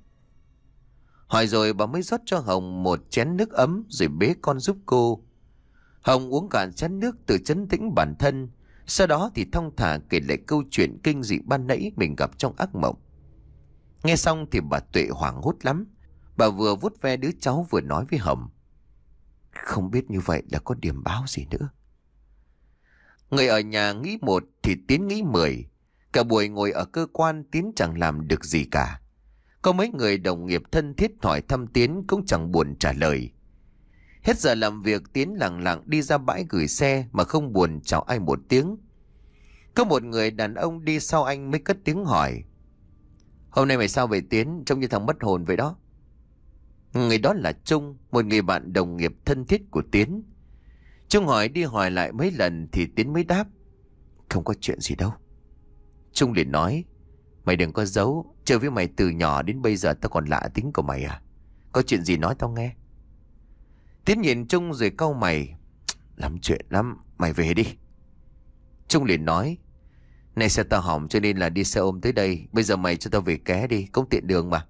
A: Hỏi rồi bà mới rót cho Hồng một chén nước ấm rồi bế con giúp cô. Hồng uống cạn chén nước tự trấn tĩnh bản thân, sau đó thì thong thả kể lại câu chuyện kinh dị ban nãy mình gặp trong ác mộng. Nghe xong thì bà Tuệ hoảng hốt lắm. Bà vừa vuốt ve đứa cháu vừa nói với Hồng: Không biết như vậy là có điểm báo gì nữa. Người ở nhà nghĩ một thì Tiến nghĩ mười. Cả buổi ngồi ở cơ quan, Tiến chẳng làm được gì cả. Có mấy người đồng nghiệp thân thiết hỏi thăm Tiến cũng chẳng buồn trả lời. Hết giờ làm việc, Tiến lặng lặng đi ra bãi gửi xe mà không buồn chào ai một tiếng. Có một người đàn ông đi sau anh mới cất tiếng hỏi: Hôm nay mày sao vậy Tiến, trông như thằng mất hồn vậy đó. Người đó là Trung, một người bạn đồng nghiệp thân thiết của Tiến. Trung hỏi đi hỏi lại mấy lần thì Tiến mới đáp: Không có chuyện gì đâu. Trung liền nói: Mày đừng có giấu, chơi với mày từ nhỏ đến bây giờ tao còn lạ tính của mày à? Có chuyện gì nói tao nghe. Tiến nhìn Trung rồi cau mày: Lắm chuyện lắm, mày về đi. Trung liền nói: Này xe tao hỏng cho nên là đi xe ôm tới đây, bây giờ mày cho tao về ké đi, cũng tiện đường mà.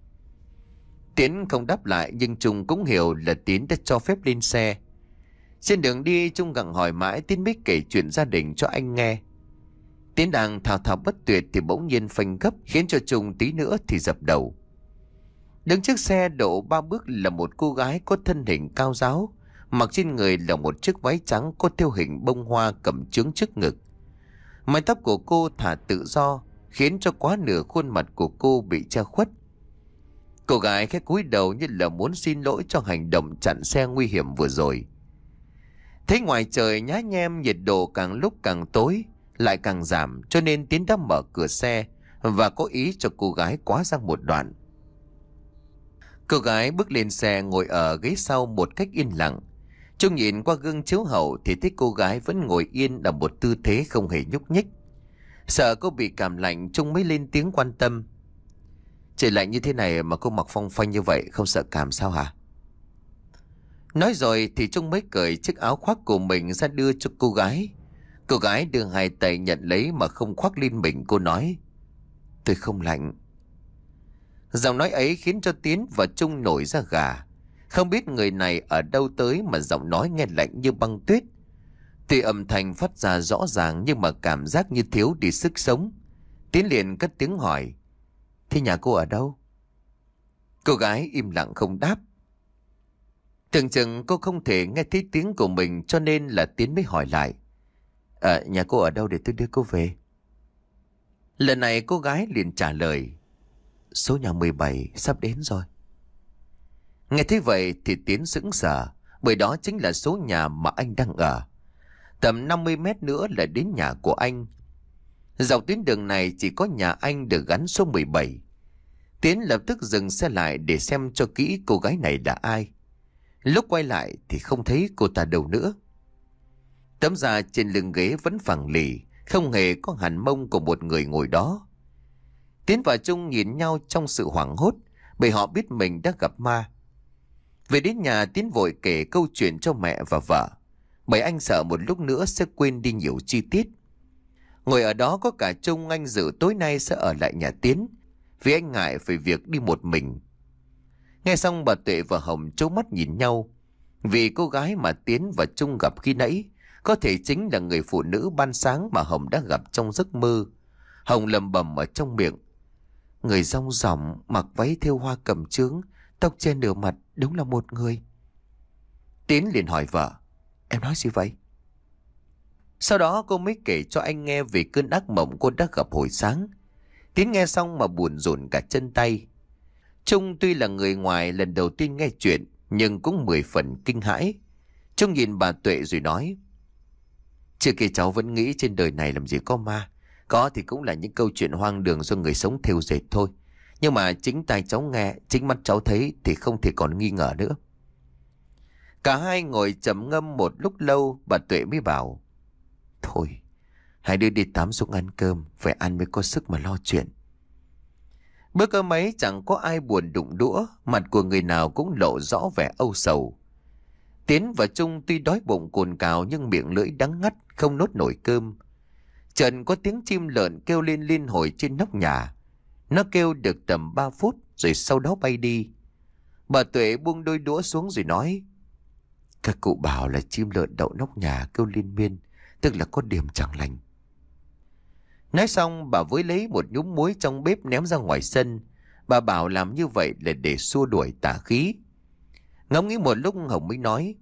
A: Tiến không đáp lại, nhưng Trung cũng hiểu là Tiến đã cho phép lên xe. Trên đường đi, Trung gặng hỏi mãi Tiến mới kể chuyện gia đình cho anh nghe. Tiến đang thao thao bất tuyệt thì bỗng nhiên phanh gấp, khiến cho Trung tí nữa thì dập đầu. Đứng trước xe độ ba bước là một cô gái có thân hình cao ráo, mặc trên người là một chiếc váy trắng có thêu hình bông hoa cẩm chướng trước ngực. Mái tóc của cô thả tự do, khiến cho quá nửa khuôn mặt của cô bị che khuất. Cô gái khẽ cúi đầu như là muốn xin lỗi cho hành động chặn xe nguy hiểm vừa rồi. Thấy ngoài trời nhá nhem, nhiệt độ càng lúc càng tối, lại càng giảm, cho nên Tiến đã mở cửa xe và có ý cho cô gái quá ra một đoạn. Cô gái bước lên xe ngồi ở ghế sau một cách yên lặng. Trung nhìn qua gương chiếu hậu thì thấy cô gái vẫn ngồi yên ở một tư thế không hề nhúc nhích. Sợ cô bị cảm lạnh, Trung mới lên tiếng quan tâm. Trời lạnh như thế này mà cô mặc phong phanh như vậy, không sợ cảm sao hả? Nói rồi thì Trung mới cởi chiếc áo khoác của mình ra đưa cho cô gái. Cô gái đưa hai tay nhận lấy mà không khoác lên mình. Cô nói: Tôi không lạnh. Giọng nói ấy khiến cho Tiến và Trung nổi da gà. Không biết người này ở đâu tới mà giọng nói nghe lạnh như băng tuyết. Tuy âm thanh phát ra rõ ràng nhưng mà cảm giác như thiếu đi sức sống. Tiến liền cất tiếng hỏi: Thế nhà cô ở đâu? Cô gái im lặng không đáp. Tưởng chừng cô không thể nghe thấy tiếng của mình cho nên là Tiến mới hỏi lại: À, nhà cô ở đâu để tôi đưa cô về? Lần này cô gái liền trả lời: Số nhà mười bảy, sắp đến rồi. Nghe thấy vậy thì Tiến sững sờ, bởi đó chính là số nhà mà anh đang ở. Tầm năm mươi mét nữa là đến nhà của anh. Dọc tuyến đường này chỉ có nhà anh được gắn số mười bảy. Tiến lập tức dừng xe lại để xem cho kỹ cô gái này là ai. Lúc quay lại thì không thấy cô ta đâu nữa. Tấm da trên lưng ghế vẫn phẳng lì, không hề có hẳn mông của một người ngồi đó. Tiến và Trung nhìn nhau trong sự hoảng hốt, bởi họ biết mình đã gặp ma. Về đến nhà, Tiến vội kể câu chuyện cho mẹ và vợ, bởi anh sợ một lúc nữa sẽ quên đi nhiều chi tiết. Ngồi ở đó có cả Trung, anh dự tối nay sẽ ở lại nhà Tiến, vì anh ngại về việc đi một mình. Nghe xong bà Tuệ và Hồng trố mắt nhìn nhau, vì cô gái mà Tiến và Trung gặp khi nãy có thể chính là người phụ nữ ban sáng mà Hồng đã gặp trong giấc mơ. Hồng lầm bầm ở trong miệng: Người rong ròng, mặc váy thêu hoa cẩm chướng, tóc che nửa mặt, đúng là một người. Tiến liền hỏi vợ: Em nói gì vậy? Sau đó cô mới kể cho anh nghe về cơn ác mộng cô đã gặp hồi sáng. Tiến nghe xong mà buồn rộn cả chân tay. Trung tuy là người ngoài lần đầu tiên nghe chuyện, nhưng cũng mười phần kinh hãi. Trung nhìn bà Tuệ rồi nói: Trước kia cháu vẫn nghĩ trên đời này làm gì có ma. Có thì cũng là những câu chuyện hoang đường do người sống thêu dệt thôi. Nhưng mà chính tai cháu nghe, chính mắt cháu thấy thì không thể còn nghi ngờ nữa. Cả hai ngồi trầm ngâm một lúc lâu, bà Tuệ mới bảo: Thôi, hai đứa đi tắm xuống ăn cơm, phải ăn mới có sức mà lo chuyện. Bữa cơm ấy chẳng có ai buồn đụng đũa, mặt của người nào cũng lộ rõ vẻ âu sầu. Tiến và Trung tuy đói bụng cồn cào nhưng miệng lưỡi đắng ngắt, không nuốt nổi cơm. Chợt có tiếng chim lợn kêu lên liên hồi trên nóc nhà. Nó kêu được tầm ba phút rồi sau đó bay đi. Bà Tuệ buông đôi đũa xuống rồi nói: Các cụ bảo là chim lợn đậu nóc nhà kêu liên miên, tức là có điểm chẳng lành. Nói xong bà với lấy một nhúm muối trong bếp ném ra ngoài sân. Bà bảo làm như vậy là để xua đuổi tà khí. Ngẫm nghĩ một lúc Hồng mới nói: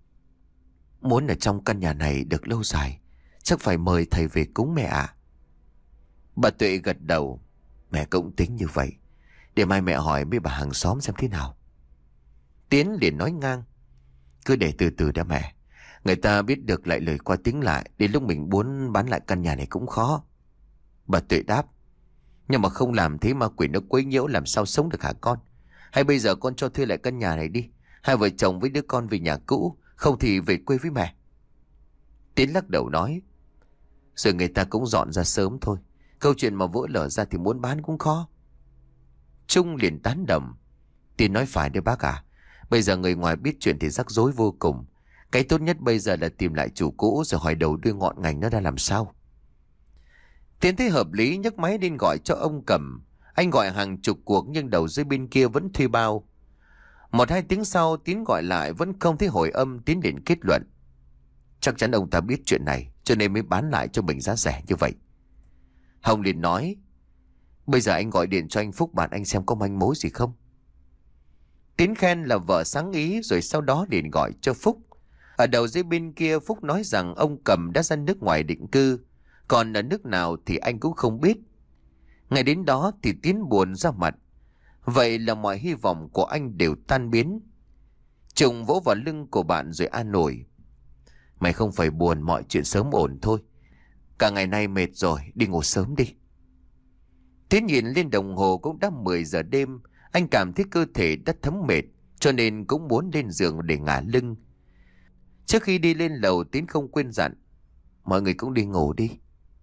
A: Muốn ở trong căn nhà này được lâu dài, chắc phải mời thầy về cúng mẹ ạ. Bà Tuệ gật đầu: Mẹ cũng tính như vậy. Để mai mẹ hỏi mấy bà hàng xóm xem thế nào. Tiến liền nói ngang: Cứ để từ từ đã mẹ. Người ta biết được lại lời qua tiếng lại, đến lúc mình muốn bán lại căn nhà này cũng khó. Bà Tuệ đáp: Nhưng mà không làm thế ma quỷ nó quấy nhiễu làm sao sống được hả con? Hay bây giờ con cho thuê lại căn nhà này đi, hai vợ chồng với đứa con về nhà cũ, không thì về quê với mẹ. Tiến lắc đầu nói: Rồi người ta cũng dọn ra sớm thôi. Câu chuyện mà vỡ lở ra thì muốn bán cũng khó. Trung liền tán đồng: Tiến nói phải đấy bác à. Bây giờ người ngoài biết chuyện thì rắc rối vô cùng. Cái tốt nhất bây giờ là tìm lại chủ cũ rồi hỏi đầu đuôi ngọn ngành nó ra làm sao. Tiến thấy hợp lý, nhấc máy lên gọi cho ông Cẩm. Anh gọi hàng chục cuộc nhưng đầu dây bên kia vẫn thuê bao. Một hai tiếng sau Tiến gọi lại vẫn không thấy hồi âm. Tiến liền kết luận: Chắc chắn ông ta biết chuyện này cho nên mới bán lại cho mình giá rẻ như vậy. Hồng liền nói: Bây giờ anh gọi điện cho anh Phúc bạn anh xem có manh mối gì không. Tiến khen là vợ sáng ý rồi sau đó liền gọi cho Phúc. Ở đầu dây bên kia Phúc nói rằng ông Cẩm đã ra nước ngoài định cư, còn ở nước nào thì anh cũng không biết. Ngày đến đó thì Tiến buồn ra mặt. Vậy là mọi hy vọng của anh đều tan biến. Trùng vỗ vào lưng của bạn rồi an ủi: Mày không phải buồn, mọi chuyện sớm ổn thôi. Cả ngày nay mệt rồi, đi ngủ sớm đi. Tiến nhìn lên đồng hồ cũng đã mười giờ đêm. Anh cảm thấy cơ thể đã thấm mệt, cho nên cũng muốn lên giường để ngả lưng. Trước khi đi lên lầu, Tiến không quên dặn: mọi người cũng đi ngủ đi.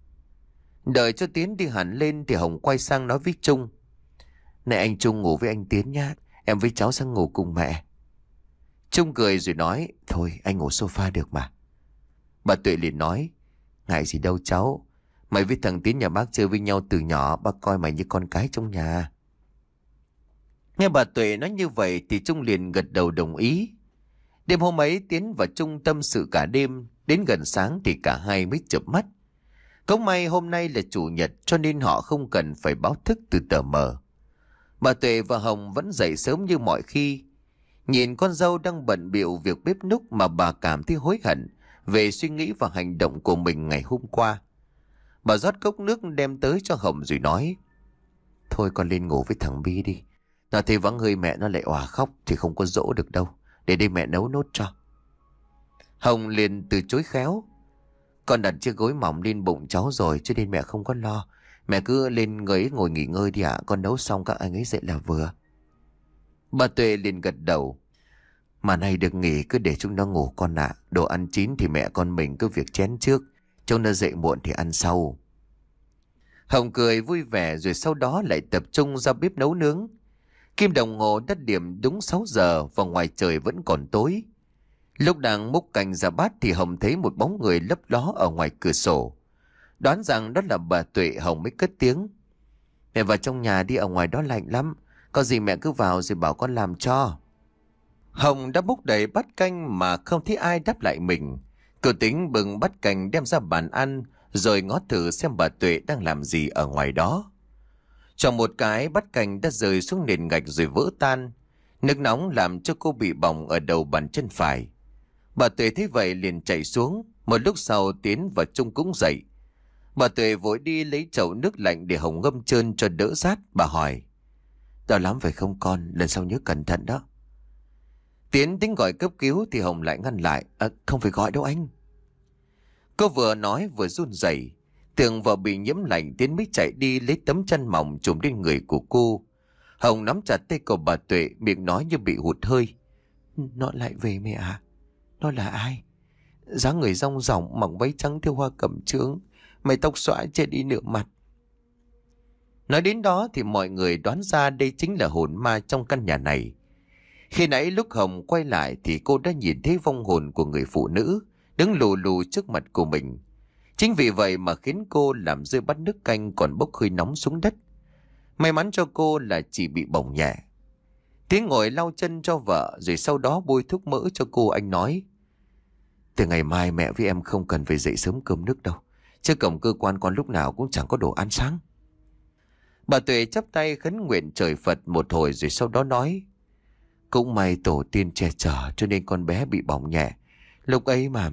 A: Đợi cho Tiến đi hẳn lên thì Hồng quay sang nói với Trung: này anh Trung, ngủ với anh Tiến nhá, em với cháu sang ngủ cùng mẹ. Trung cười rồi nói: thôi anh ngủ sofa được mà. Bà Tuệ liền nói: ngại gì đâu cháu, mày với thằng Tiến nhà bác chơi với nhau từ nhỏ, bác coi mày như con cái trong nhà. Nghe bà Tuệ nói như vậy thì Trung liền gật đầu đồng ý. Đêm hôm ấy Tiến và Trung tâm sự cả đêm, đến gần sáng thì cả hai mới chợp mắt. Cũng may hôm nay là chủ nhật cho nên họ không cần phải báo thức từ tờ mờ. Bà Tuệ và Hồng vẫn dậy sớm như mọi khi. Nhìn con dâu đang bận bịu việc bếp núc mà bà cảm thấy hối hận về suy nghĩ và hành động của mình ngày hôm qua. Bà rót cốc nước đem tới cho Hồng rồi nói: thôi con lên ngủ với thằng Bi đi. Nó thấy vắng hơi mẹ nó lại òa khóc thì không có dỗ được đâu. Để đây mẹ nấu nốt cho. Hồng liền từ chối khéo: con đặt chiếc gối mỏng lên bụng cháu rồi cho nên mẹ không có lo. Mẹ cứ lên người ngồi nghỉ ngơi đi ạ. Con nấu xong các anh ấy dậy là vừa. Bà Tuệ liền gật đầu: mà nay được nghỉ cứ để chúng nó ngủ con ạ. Đồ ăn chín thì mẹ con mình cứ việc chén trước, chúng nó dậy muộn thì ăn sau. Hồng cười vui vẻ rồi sau đó lại tập trung ra bếp nấu nướng. Kim đồng hồ đã điểm đúng sáu giờ và ngoài trời vẫn còn tối. Lúc đang múc canh ra bát thì Hồng thấy một bóng người lấp ló ở ngoài cửa sổ. Đoán rằng đó là bà Tuệ, Hồng mới cất tiếng: mẹ vào trong nhà đi, ở ngoài đó lạnh lắm. Có gì mẹ cứ vào rồi bảo con làm cho. Hồng đã múc đầy bát canh mà không thấy ai đáp lại mình. Cô tính bưng bát canh đem ra bàn ăn rồi ngó thử xem bà Tuệ đang làm gì ở ngoài đó. Trong một cái, bát canh đã rơi xuống nền gạch rồi vỡ tan. Nước nóng làm cho cô bị bỏng ở đầu bàn chân phải. Bà Tuệ thấy vậy liền chạy xuống. Một lúc sau Tiến và Trung cũng dậy. Bà Tuệ vội đi lấy chậu nước lạnh để Hồng ngâm trơn cho đỡ rát. Bà hỏi: đau lắm phải không con? Lần sau nhớ cẩn thận đó. Tiến tính gọi cấp cứu thì Hồng lại ngăn lại: à, không phải gọi đâu anh. Cô vừa nói vừa run rẩy. Tưởng vợ bị nhiễm lạnh, Tiến mới chạy đi lấy tấm chăn mỏng trùm lên người của cô. Hồng nắm chặt tay của bà Tuệ, miệng nói như bị hụt hơi: nó lại về mẹ à? Nó là ai? Dáng người rong ròng, mặc váy trắng thêu hoa cẩm chướng, mái tóc xõa che đi nửa mặt. Nói đến đó thì mọi người đoán ra đây chính là hồn ma trong căn nhà này. Khi nãy lúc Hồng quay lại thì cô đã nhìn thấy vong hồn của người phụ nữ đứng lù lù trước mặt của mình. Chính vì vậy mà khiến cô làm rơi bát nước canh còn bốc hơi nóng xuống đất. May mắn cho cô là chỉ bị bỏng nhẹ. Tiến ngồi lau chân cho vợ rồi sau đó bôi thuốc mỡ cho cô. Anh nói: từ ngày mai mẹ với em không cần phải dậy sớm cơm nước đâu. Chứ cổng cơ quan con lúc nào cũng chẳng có đồ ăn sáng. Bà Tuệ chắp tay khấn nguyện trời Phật một hồi rồi sau đó nói: cũng may tổ tiên che chở cho nên con bé bị bỏng nhẹ. Lúc ấy mà...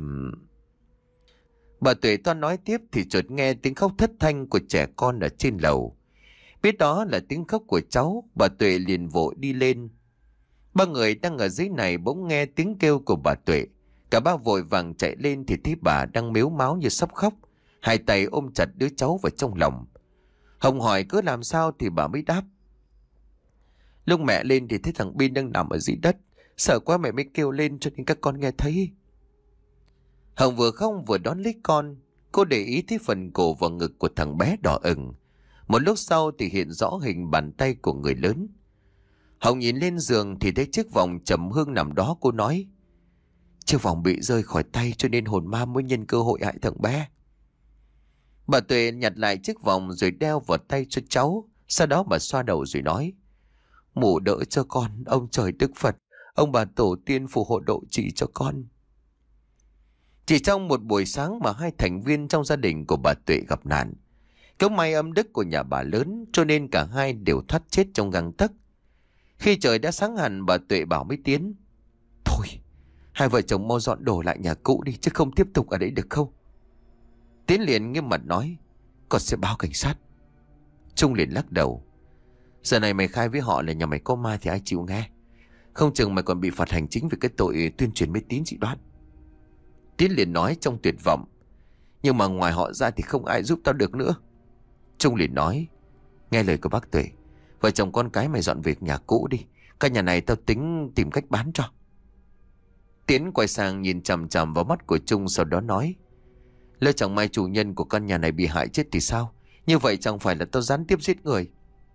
A: Bà Tuệ toan nói tiếp thì chợt nghe tiếng khóc thất thanh của trẻ con ở trên lầu. Biết đó là tiếng khóc của cháu, bà Tuệ liền vội đi lên. Ba người đang ở dưới này bỗng nghe tiếng kêu của bà Tuệ. Cả ba vội vàng chạy lên thì thấy bà đang mếu máo như sắp khóc, hai tay ôm chặt đứa cháu vào trong lòng. Hồng hỏi cứ làm sao thì bà mới đáp: lúc mẹ lên thì thấy thằng Bin đang nằm ở dưới đất, sợ quá mẹ mới kêu lên cho nên các con nghe thấy. Hồng vừa khóc vừa đón lấy con. Cô để ý thấy phần cổ và ngực của thằng bé đỏ ửng. Một lúc sau thì hiện rõ hình bàn tay của người lớn. Hồng nhìn lên giường thì thấy chiếc vòng trầm hương nằm đó. Cô nói: chiếc vòng bị rơi khỏi tay cho nên hồn ma mới nhân cơ hội hại thằng bé. Bà Tuệ nhặt lại chiếc vòng rồi đeo vào tay cho cháu. Sau đó bà xoa đầu rồi nói: mụ đỡ cho con, ông trời Đức Phật, ông bà tổ tiên phù hộ độ trì cho con. Chỉ trong một buổi sáng mà hai thành viên trong gia đình của bà Tuệ gặp nạn. Cũng may âm đức của nhà bà lớn cho nên cả hai đều thoát chết trong gang tấc. Khi trời đã sáng hẳn, bà Tuệ bảo với Tiến: thôi, hai vợ chồng mau dọn đồ lại nhà cũ đi, chứ không tiếp tục ở đấy được không? Tiến liền nghiêm mặt nói: con sẽ báo cảnh sát. Trung liền lắc đầu: giờ này mày khai với họ là nhà mày có ma thì ai chịu nghe. Không chừng mày còn bị phạt hành chính vì cái tội tuyên truyền mê tín dị đoan. Tiến liền nói trong tuyệt vọng: nhưng mà ngoài họ ra thì không ai giúp tao được nữa. Trung liền nói: nghe lời của bác Tuệ, Vợ chồng con cái mày dọn về nhà cũ đi. Căn nhà này tao tính tìm cách bán cho. Tiến quay sang nhìn chằm chằm vào mắt của Trung, sau đó nói: lỡ chẳng may chủ nhân của căn nhà này bị hại chết thì sao? Như vậy chẳng phải là tao gián tiếp giết người.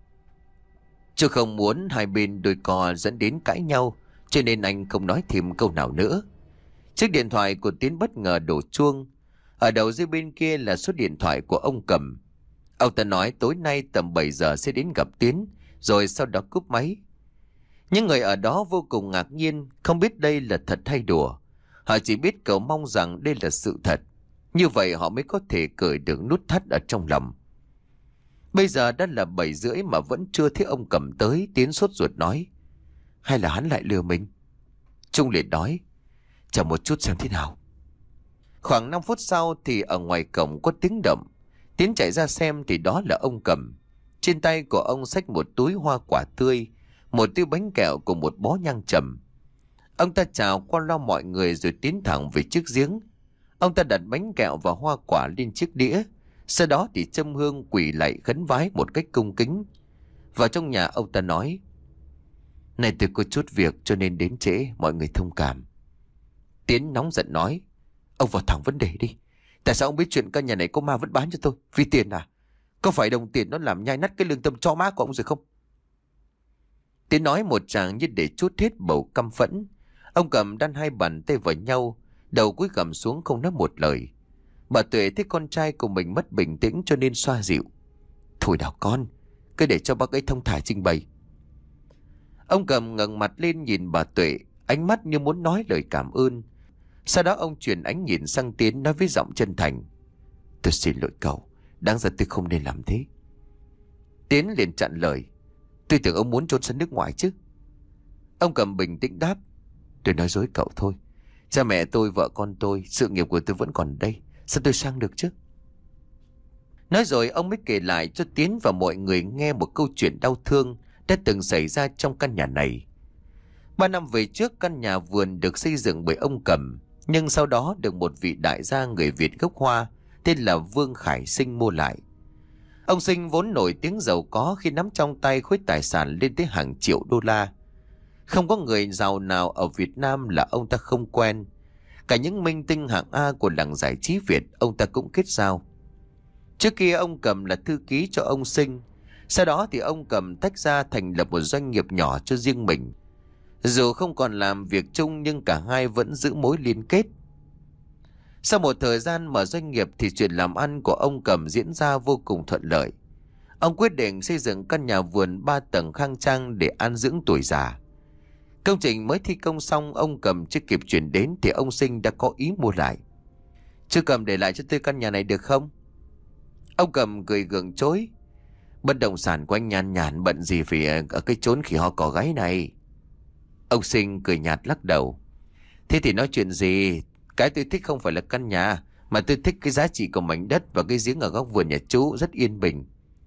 A: Chứ không muốn hai bên đôi co dẫn đến cãi nhau, cho nên anh không nói thêm câu nào nữa. Chiếc điện thoại của Tiến bất ngờ đổ chuông. Ở đầu dây bên kia là số điện thoại của ông Cầm. Ông ta nói tối nay tầm bảy giờ sẽ đến gặp Tiến, rồi sau đó cúp máy. Những người ở đó vô cùng ngạc nhiên, không biết đây là thật hay đùa. Họ chỉ biết cầu mong rằng đây là sự thật. Như vậy họ mới có thể cởi được nút thắt ở trong lòng. Bây giờ đã là bảy rưỡi mà vẫn chưa thấy ông Cầm tới. Tiến sốt ruột nói: hay là hắn lại lừa mình? Trung liền nói: chờ một chút xem thế nào. Khoảng năm phút sau thì ở ngoài cổng có tiếng động. Tiến chạy ra xem thì đó là ông Cầm. Trên tay của ông xách một túi hoa quả tươi, một túi bánh kẹo cùng một bó nhang trầm. Ông ta chào qua loa mọi người rồi tiến thẳng về chiếc giếng. Ông ta đặt bánh kẹo và hoa quả lên chiếc đĩa, sau đó thì châm hương quỳ lạy khấn vái một cách cung kính. Vào trong nhà ông ta nói: này tôi có chút việc cho nên đến trễ, mọi người thông cảm. Tiến nóng giận nói: ông vào thẳng vấn đề đi. Tại sao ông biết chuyện căn nhà này có ma vẫn bán cho tôi? Vì tiền à? Có phải đồng tiền nó làm nhai nát cái lương tâm chó má của ông rồi không? Tiến nói một tràng như để trút hết bầu căm phẫn. Ông Cầm đan hai bàn tay vào nhau, đầu cúi gằm xuống không nói một lời. Bà Tuệ thấy con trai của mình mất bình tĩnh cho nên xoa dịu: thôi nào con, cứ để cho bác ấy thông thả trình bày. Ông Cầm ngẩng mặt lên nhìn bà Tuệ, ánh mắt như muốn nói lời cảm ơn. Sau đó ông chuyển ánh nhìn sang Tiến, nói với giọng chân thành: tôi xin lỗi cậu, đáng ra tôi không nên làm thế. Tiến liền chặn lời: tôi tưởng ông muốn trốn sang nước ngoài chứ. Ông Cầm bình tĩnh đáp: tôi nói dối cậu thôi. Cha mẹ tôi, vợ con tôi, sự nghiệp của tôi vẫn còn đây. Sao tôi sang được chứ? Nói rồi ông mới kể lại cho Tiến và mọi người nghe một câu chuyện đau thương đã từng xảy ra trong căn nhà này. Ba năm về trước, căn nhà vườn được xây dựng bởi ông Cầm, nhưng sau đó được một vị đại gia người Việt gốc Hoa tên là Vương Khải Sinh mua lại. Ông Sinh vốn nổi tiếng giàu có khi nắm trong tay khối tài sản lên tới hàng triệu đô la. Không có người giàu nào ở Việt Nam là ông ta không quen. Cả những minh tinh hạng A của làng giải trí Việt ông ta cũng kết giao. Trước kia ông Cầm là thư ký cho ông Sinh. Sau đó thì ông Cầm tách ra thành lập một doanh nghiệp nhỏ cho riêng mình. Dù không còn làm việc chung nhưng cả hai vẫn giữ mối liên kết. Sau một thời gian mở doanh nghiệp thì chuyện làm ăn của ông Cầm diễn ra vô cùng thuận lợi. Ông quyết định xây dựng căn nhà vườn ba tầng khang trang để an dưỡng tuổi già. Công trình mới thi công xong, ông Cầm chưa kịp chuyển đến thì ông Sinh đã có ý mua lại. Chú Cầm để lại cho tôi căn nhà này được không? Ông Cầm cười gượng chối: bất động sản của anh nhàn nhàn bận gì vì ở cái chốn khỉ ho cỏ gáy này. Ông Sinh cười nhạt lắc đầu: thế thì nói chuyện gì? Cái tôi thích không phải là căn nhà, mà tôi thích cái giá trị của mảnh đất và cái giếng ở góc vườn nhà chú rất yên bình.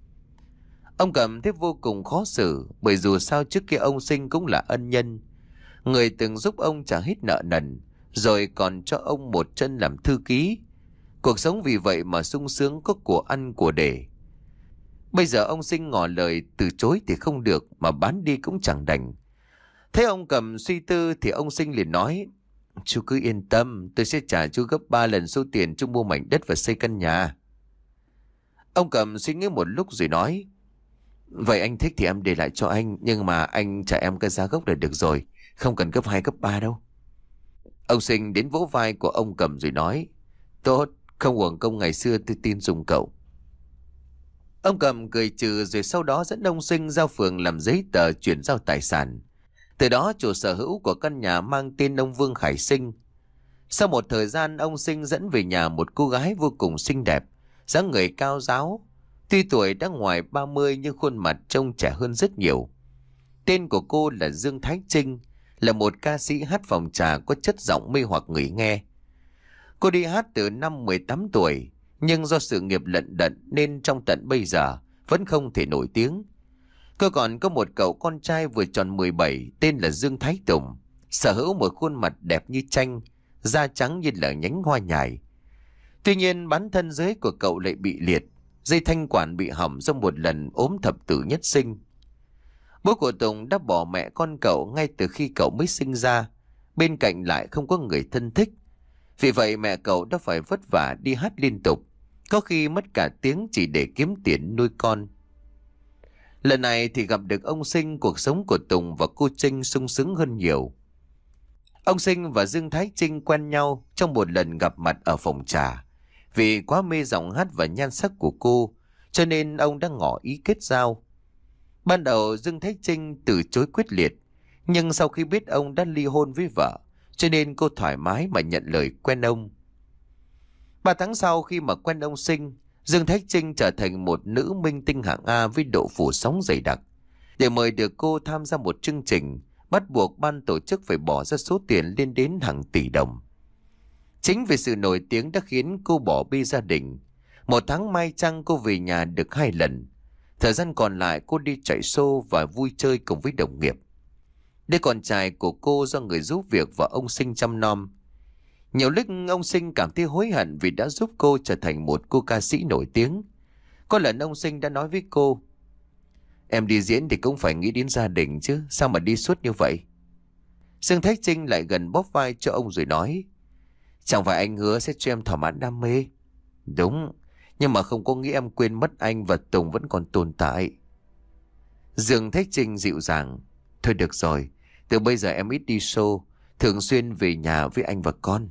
A: Ông Cầm thấy vô cùng khó xử, bởi dù sao trước kia ông Sinh cũng là ân nhân, người từng giúp ông trả hết nợ nần, rồi còn cho ông một chân làm thư ký. Cuộc sống vì vậy mà sung sướng, có của ăn của để. Bây giờ ông Sinh ngỏ lời từ chối thì không được, mà bán đi cũng chẳng đành. Thấy ông Cầm suy tư thì ông Sinh liền nói: chú cứ yên tâm, tôi sẽ trả chú gấp ba lần số tiền chú mua mảnh đất và xây căn nhà. Ông Cầm suy nghĩ một lúc rồi nói: vậy anh thích thì em để lại cho anh, nhưng mà anh trả em cái giá gốc là được rồi, không cần gấp hai gấp ba đâu. Ông Sinh đến vỗ vai của ông Cầm rồi nói: tốt, không uổng công ngày xưa tôi tin dùng cậu. Ông Cầm cười trừ rồi sau đó dẫn ông Sinh ra phường làm giấy tờ chuyển giao tài sản. Từ đó chủ sở hữu của căn nhà mang tên ông Vương Khải Sinh. Sau một thời gian, ông Sinh dẫn về nhà một cô gái vô cùng xinh đẹp, dáng người cao ráo. Tuy tuổi đã ngoài ba mươi nhưng khuôn mặt trông trẻ hơn rất nhiều. Tên của cô là Dương Thái Trinh, là một ca sĩ hát phòng trà có chất giọng mê hoặc người nghe. Cô đi hát từ năm mười tám tuổi, nhưng do sự nghiệp lận đận nên trong tận bây giờ vẫn không thể nổi tiếng. Cô còn có một cậu con trai vừa tròn mười bảy tên là Dương Thái Tùng, sở hữu một khuôn mặt đẹp như tranh, da trắng như là nhánh hoa nhài. Tuy nhiên bản thân dưới của cậu lại bị liệt, dây thanh quản bị hỏng do một lần ốm thập tử nhất sinh. Bố của Tùng đã bỏ mẹ con cậu ngay từ khi cậu mới sinh ra. Bên cạnh lại không có người thân thích. Vì vậy mẹ cậu đã phải vất vả đi hát liên tục, có khi mất cả tiếng chỉ để kiếm tiền nuôi con. Lần này thì gặp được ông Sinh, cuộc sống của Tùng và cô Trinh sung sướng hơn nhiều. Ông Sinh và Dương Thái Trinh quen nhau trong một lần gặp mặt ở phòng trà. Vì quá mê giọng hát và nhan sắc của cô, cho nên ông đã ngỏ ý kết giao. Ban đầu Dương Thái Trinh từ chối quyết liệt, nhưng sau khi biết ông đã ly hôn với vợ, cho nên cô thoải mái mà nhận lời quen ông. Ba tháng sau khi mà quen ông Sinh, Dương Thái Trinh trở thành một nữ minh tinh hạng A với độ phủ sóng dày đặc. Để mời được cô tham gia một chương trình, bắt buộc ban tổ chức phải bỏ ra số tiền lên đến hàng tỷ đồng. Chính vì sự nổi tiếng đã khiến cô bỏ bê gia đình. Một tháng may chăng cô về nhà được hai lần. Thời gian còn lại cô đi chạy show và vui chơi cùng với đồng nghiệp. Đứa con trai của cô do người giúp việc và ông Sinh chăm nom. Nhiều lúc ông Sinh cảm thấy hối hận vì đã giúp cô trở thành một cô ca sĩ nổi tiếng. Có lần ông Sinh đã nói với cô: "Em đi diễn thì cũng phải nghĩ đến gia đình chứ, sao mà đi suốt như vậy?" Dương Thái Trinh lại gần bóp vai cho ông rồi nói: "Chẳng phải anh hứa sẽ cho em thỏa mãn đam mê?" "Đúng, nhưng mà không có nghĩa em quên mất anh và Tùng vẫn còn tồn tại." Dương Thái Trinh dịu dàng: "Thôi được rồi, từ bây giờ em ít đi show, thường xuyên về nhà với anh và con."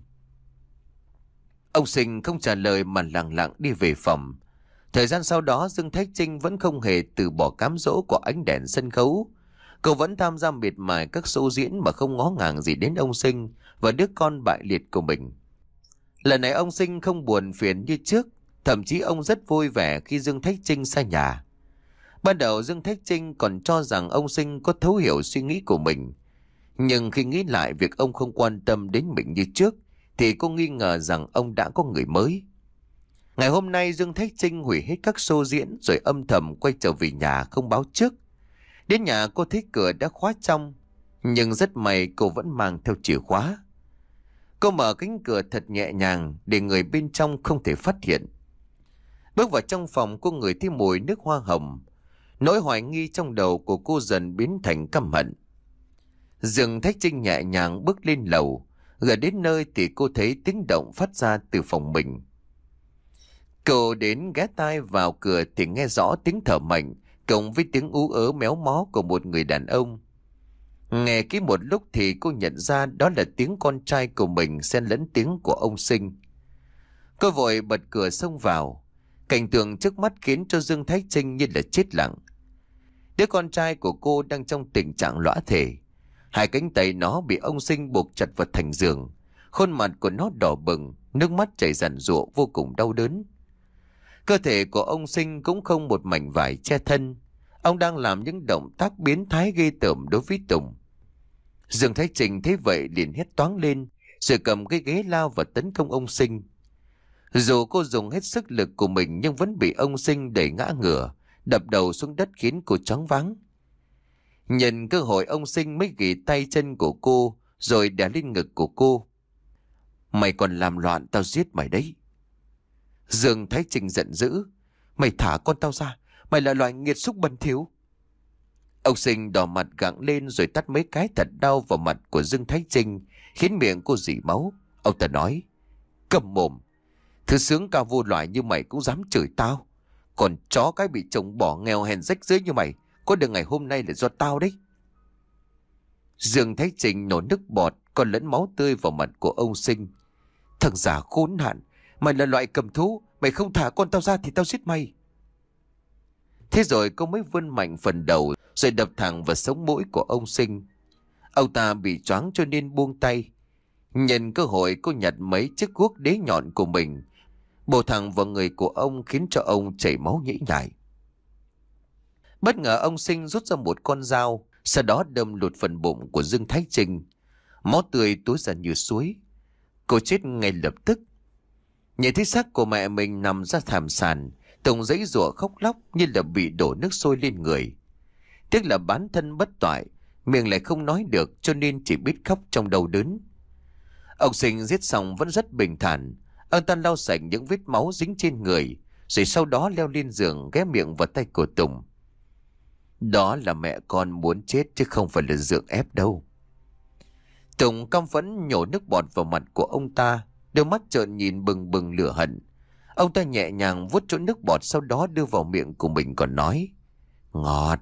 A: Ông Sinh không trả lời mà lặng lặng đi về phòng. Thời gian sau đó Dương Thái Trinh vẫn không hề từ bỏ cám dỗ của ánh đèn sân khấu. Cậu vẫn tham gia miệt mài các show diễn mà không ngó ngàng gì đến ông Sinh và đứa con bại liệt của mình. Lần này ông Sinh không buồn phiền như trước, thậm chí ông rất vui vẻ khi Dương Thái Trinh xa nhà. Ban đầu Dương Thái Trinh còn cho rằng ông Sinh có thấu hiểu suy nghĩ của mình. Nhưng khi nghĩ lại việc ông không quan tâm đến mình như trước, thì cô nghi ngờ rằng ông đã có người mới. Ngày hôm nay Dương Thái Trinh hủy hết các show diễn rồi âm thầm quay trở về nhà không báo trước. Đến nhà cô thấy cửa đã khóa trong, nhưng rất may cô vẫn mang theo chìa khóa. Cô mở cánh cửa thật nhẹ nhàng để người bên trong không thể phát hiện. Bước vào trong phòng, cô ngửi thấy mùi nước hoa hồng. Nỗi hoài nghi trong đầu của cô dần biến thành căm hận. Dương Thái Trinh nhẹ nhàng bước lên lầu. Gần đến nơi thì cô thấy tiếng động phát ra từ phòng mình. Cô đến ghé tai vào cửa thì nghe rõ tiếng thở mạnh cộng với tiếng ú ớ méo mó của một người đàn ông. Nghe kỹ một lúc thì cô nhận ra đó là tiếng con trai của mình xen lẫn tiếng của ông Sinh. Cô vội bật cửa xông vào. Cảnh tượng trước mắt khiến cho Dương Thái Trinh như là chết lặng. Đứa con trai của cô đang trong tình trạng lõa thể. Hai cánh tay nó bị ông Sinh buộc chặt vào thành giường. Khuôn mặt của nó đỏ bừng, nước mắt chảy ràn rụa vô cùng đau đớn. Cơ thể của ông Sinh cũng không một mảnh vải che thân. Ông đang làm những động tác biến thái ghê tởm đối với Tùng. Dương Thái Trinh thấy vậy liền hét toáng lên, rồi cầm cái ghế lao và tấn công ông Sinh. Dù cô dùng hết sức lực của mình nhưng vẫn bị ông Sinh đẩy ngã ngửa, đập đầu xuống đất khiến cô choáng váng. Nhân cơ hội ông Sinh mới gỉ tay chân của cô rồi đè lên ngực của cô. "Mày còn làm loạn tao giết mày đấy." Dương Thái Trinh giận dữ: "Mày thả con tao ra, mày là loại nghiệt xúc bẩn thỉu." Ông Sinh đỏ mặt gặng lên rồi tát mấy cái thật đau vào mặt của Dương Thái Trinh, khiến miệng cô rỉ máu. Ông ta nói: "Câm mồm, thứ sướng cao vô loại như mày cũng dám chửi tao. Còn chó cái bị chồng bỏ nghèo hèn rách rưới như mày, có được ngày hôm nay là do tao đấy." Dương Thái Trinh nổ nước bọt còn lẫn máu tươi vào mặt của ông Sinh. "Thằng già khốn nạn, mày là loại cầm thú, mày không thả con tao ra thì tao giết mày." Thế rồi cô mới vươn mạnh phần đầu rồi đập thẳng vào sống mũi của ông Sinh. Ông ta bị choáng cho nên buông tay. Nhân cơ hội cô nhặt mấy chiếc guốc đế nhọn của mình, bổ thẳng vào người của ông khiến cho ông chảy máu nhễ nhại. Bất ngờ ông Sinh rút ra một con dao, sau đó đâm lụt phần bụng của Dương Thái Trinh. Máu tươi túa ra như suối. Cô chết ngay lập tức. Nhìn thấy xác của mẹ mình nằm ra thảm sàn, Tùng giãy giụa khóc lóc như là bị đổ nước sôi lên người. Tiếc là bản thân bất toại, miệng lại không nói được cho nên chỉ biết khóc trong đau đớn. Ông Sinh giết xong vẫn rất bình thản. Ông ta lau sạch những vết máu dính trên người, rồi sau đó leo lên giường ghé miệng vào tay của Tùng. Đó là mẹ con muốn chết chứ không phải là dượng ép đâu. Tùng căm phẫn nhổ nước bọt vào mặt của ông ta, đôi mắt trợn nhìn bừng bừng lửa hận. Ông ta nhẹ nhàng vuốt chỗ nước bọt, sau đó đưa vào miệng của mình còn nói: Ngọt.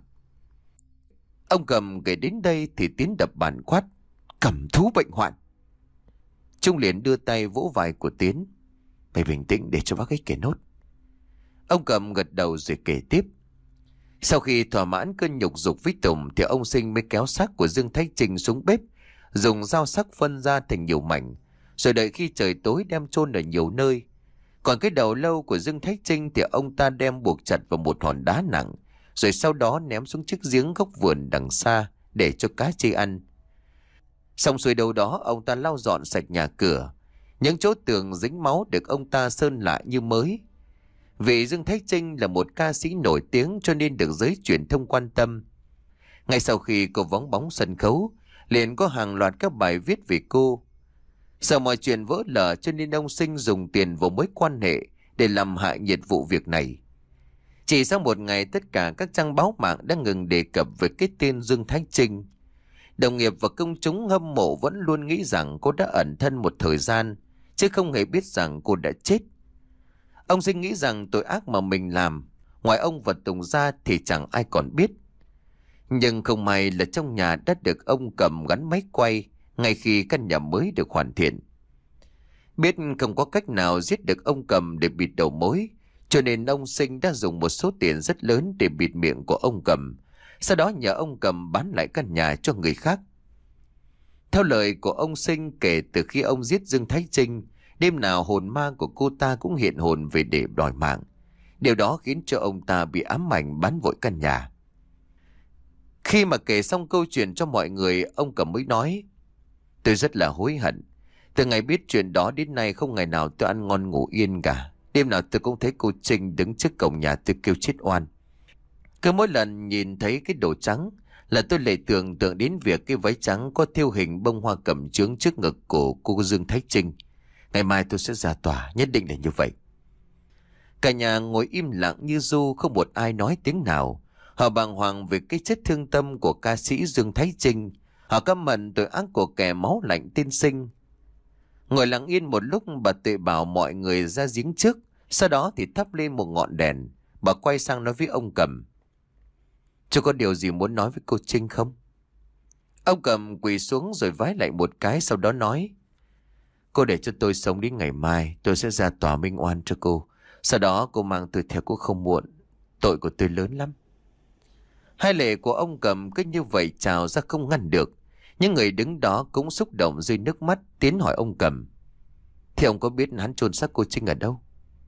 A: Ông Cầm kể đến đây thì Tiến đập bàn quát: Cầm thú bệnh hoạn. Trung liền đưa tay vỗ vai của Tiến: Mày bình tĩnh để cho bác ấy kể nốt. Ông Cầm gật đầu rồi kể tiếp. Sau khi thỏa mãn cơn nhục dục với Tùng thì ông Sinh mới kéo xác của Dương Thái Trinh xuống bếp, dùng dao sắc phân ra thành nhiều mảnh, rồi đợi khi trời tối đem chôn ở nhiều nơi. Còn cái đầu lâu của Dương Thái Trinh thì ông ta đem buộc chặt vào một hòn đá nặng, rồi sau đó ném xuống chiếc giếng góc vườn đằng xa để cho cá chê ăn. Xong xuôi đâu đó, ông ta lau dọn sạch nhà cửa, những chỗ tường dính máu được ông ta sơn lại như mới. Vì Dương Thái Trinh là một ca sĩ nổi tiếng cho nên được giới truyền thông quan tâm. Ngay sau khi cô vắng bóng sân khấu, liền có hàng loạt các bài viết về cô. Sợ mọi chuyện vỡ lở cho nên ông Sinh dùng tiền vào mối quan hệ để làm hại nhiệt vụ việc này. Chỉ sau một ngày, tất cả các trang báo mạng đã ngừng đề cập về cái tên Dương Thái Trinh. Đồng nghiệp và công chúng hâm mộ vẫn luôn nghĩ rằng cô đã ẩn thân một thời gian, chứ không hề biết rằng cô đã chết. Ông Sinh nghĩ rằng tội ác mà mình làm, ngoài ông và Tùng ra thì chẳng ai còn biết. Nhưng không may là trong nhà đã được ông Cầm gắn máy quay ngay khi căn nhà mới được hoàn thiện. Biết không có cách nào giết được ông Cầm để bịt đầu mối, cho nên ông Sinh đã dùng một số tiền rất lớn để bịt miệng của ông Cầm, sau đó nhờ ông Cầm bán lại căn nhà cho người khác. Theo lời của ông Sinh, kể từ khi ông giết Dương Thái Trinh, đêm nào hồn ma của cô ta cũng hiện hồn về để đòi mạng. Điều đó khiến cho ông ta bị ám ảnh bán vội căn nhà. Khi mà kể xong câu chuyện cho mọi người, ông Cầm mới nói: Tôi rất là hối hận. Từ ngày biết chuyện đó đến nay không ngày nào tôi ăn ngon ngủ yên cả. Đêm nào tôi cũng thấy cô Trinh đứng trước cổng nhà tôi kêu chết oan. Cứ mỗi lần nhìn thấy cái đồ trắng là tôi lại tưởng tượng đến việc cái váy trắng có thêu hình bông hoa cẩm chướng trước ngực của cô Dương Thái Trinh. Ngày mai tôi sẽ ra tòa, nhất định là như vậy. Cả nhà ngồi im lặng như du, không một ai nói tiếng nào. Họ bàng hoàng về cái chết thương tâm của ca sĩ Dương Thái Trinh. Họ căm hận tội ác của kẻ máu lạnh tên Sinh. Ngồi lặng yên một lúc, bà Tuệ bảo mọi người ra giếng trước, sau đó thì thắp lên một ngọn đèn. Bà quay sang nói với ông Cầm: Chú có điều gì muốn nói với cô Trinh không? Ông Cầm quỳ xuống rồi vái lại một cái, sau đó nói: Cô để cho tôi sống đến ngày mai, tôi sẽ ra tòa minh oan cho cô. Sau đó cô mang tôi theo cũng không muộn. Tội của tôi lớn lắm. Hai lệ của ông Cầm cứ như vậy trào ra không ngăn được. Những người đứng đó cũng xúc động rơi nước mắt, tiến hỏi ông Cầm: Thì ông có biết hắn chôn xác cô Trinh ở đâu?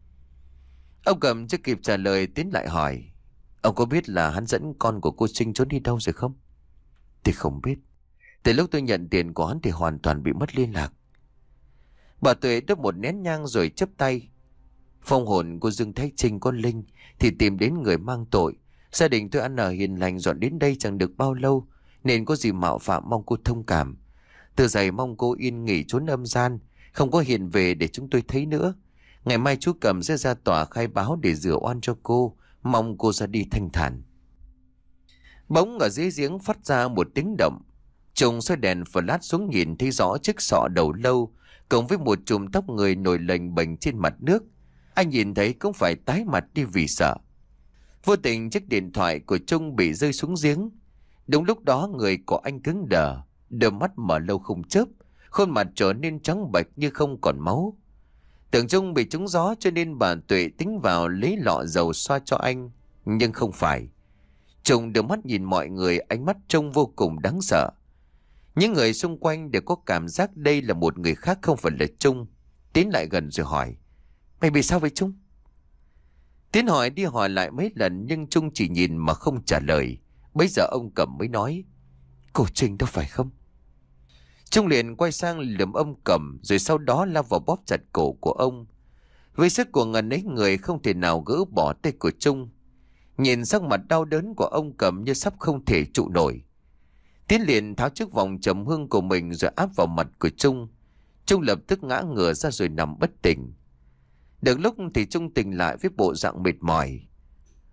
A: Ông Cầm chưa kịp trả lời, tiến lại hỏi: Ông có biết là hắn dẫn con của cô Trinh trốn đi đâu rồi không? Thì không biết. Từ lúc tôi nhận tiền của hắn thì hoàn toàn bị mất liên lạc. Bà Tuệ đốt một nén nhang rồi chắp tay: Phong hồn của Dương Thái Trinh có linh thì tìm đến người mang tội. Gia đình tôi ăn ở hiền lành, dọn đến đây chẳng được bao lâu, nên có gì mạo phạm mong cô thông cảm. Từ giày mong cô yên nghỉ trốn âm gian, không có hiện về để chúng tôi thấy nữa. Ngày mai chú Cầm sẽ ra tòa khai báo để rửa oan cho cô, mong cô ra đi thanh thản. Bỗng ở dưới giếng phát ra một tiếng động. Trùng soi đèn flash xuống nhìn thấy rõ chiếc sọ đầu lâu cộng với một chùm tóc người nổi lềnh bềnh trên mặt nước. Anh nhìn thấy cũng phải tái mặt đi vì sợ. Vô tình chiếc điện thoại của Trung bị rơi xuống giếng. Đúng lúc đó người của anh cứng đờ, đôi mắt mở lâu không chớp, khuôn mặt trở nên trắng bệch như không còn máu. Tưởng Trung bị trúng gió cho nên bà Tuệ tính vào lấy lọ dầu xoa cho anh, nhưng không phải. Trung đưa mắt nhìn mọi người, ánh mắt trông vô cùng đáng sợ. Những người xung quanh đều có cảm giác đây là một người khác không phải là Trung. Tiến lại gần rồi hỏi: Mày bị sao vậy Trung? Tiến hỏi đi hỏi lại mấy lần nhưng Trung chỉ nhìn mà không trả lời. Bây giờ ông Cầm mới nói: Cô Trinh đâu phải không? Trung liền quay sang lườm ông Cầm, rồi sau đó lao vào bóp chặt cổ của ông. Với sức của ngần ấy người không thể nào gỡ bỏ tay của Trung. Nhìn sắc mặt đau đớn của ông Cầm như sắp không thể trụ nổi. Tiến liền tháo chiếc vòng trầm hương của mình rồi áp vào mặt của Trung. Trung lập tức ngã ngửa ra rồi nằm bất tỉnh. Được lúc thì Trung tỉnh lại với bộ dạng mệt mỏi.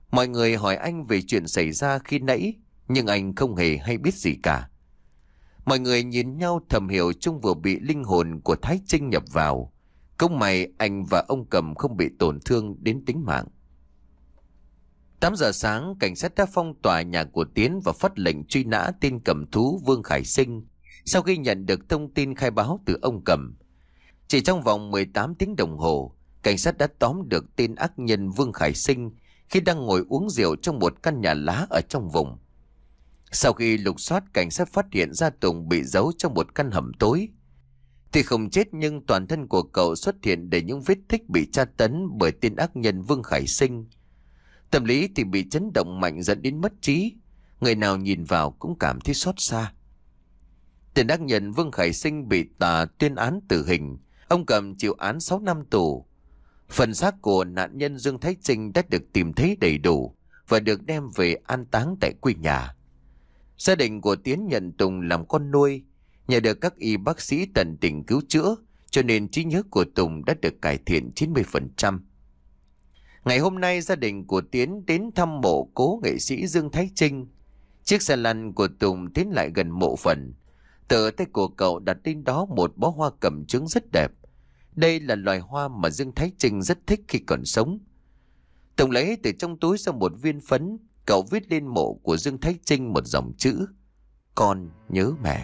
A: Mọi người hỏi anh về chuyện xảy ra khi nãy, nhưng anh không hề hay biết gì cả. Mọi người nhìn nhau thầm hiểu Trung vừa bị linh hồn của Thái Trinh nhập vào. Cũng may anh và ông Cầm không bị tổn thương đến tính mạng. tám giờ sáng, cảnh sát đã phong tỏa nhà của Tiến và phát lệnh truy nã tên cầm thú Vương Khải Sinh sau khi nhận được thông tin khai báo từ ông Cầm. Chỉ trong vòng mười tám tiếng đồng hồ, cảnh sát đã tóm được tên ác nhân Vương Khải Sinh khi đang ngồi uống rượu trong một căn nhà lá ở trong vùng. Sau khi lục soát, cảnh sát phát hiện ra Tùng bị giấu trong một căn hầm tối. Tuy không chết nhưng toàn thân của cậu xuất hiện đầy những vết tích bị tra tấn bởi tên ác nhân Vương Khải Sinh. Tâm lý thì bị chấn động mạnh dẫn đến mất trí. Người nào nhìn vào cũng cảm thấy xót xa. Tên ác nhân Vương Khải Sinh bị tòa tuyên án tử hình. Ông Cầm chịu án sáu năm tù. Phần xác của nạn nhân Dương Thái Trinh đã được tìm thấy đầy đủ và được đem về an táng tại quê nhà. Gia đình của Tiến nhận Tùng làm con nuôi. Nhờ được các y bác sĩ tận tình cứu chữa, cho nên trí nhớ của Tùng đã được cải thiện chín mươi phần trăm. Ngày hôm nay, gia đình của Tiến đến thăm mộ cố nghệ sĩ Dương Thái Trinh. Chiếc xe lăn của Tùng tiến lại gần mộ phần. Từ tay của cậu đặt lên đó một bó hoa cẩm chướng rất đẹp. Đây là loài hoa mà Dương Thái Trinh rất thích khi còn sống. Tùng lấy từ trong túi ra một viên phấn. Cậu viết lên mộ của Dương Thái Trinh một dòng chữ: con nhớ mẹ.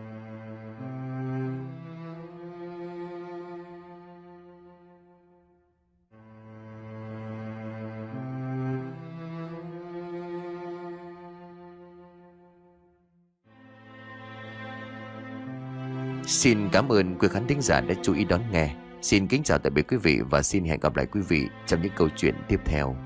A: Xin cảm ơn quý khán thính giả đã chú ý đón nghe. Xin kính chào tạm biệt quý vị và xin hẹn gặp lại quý vị trong những câu chuyện tiếp theo.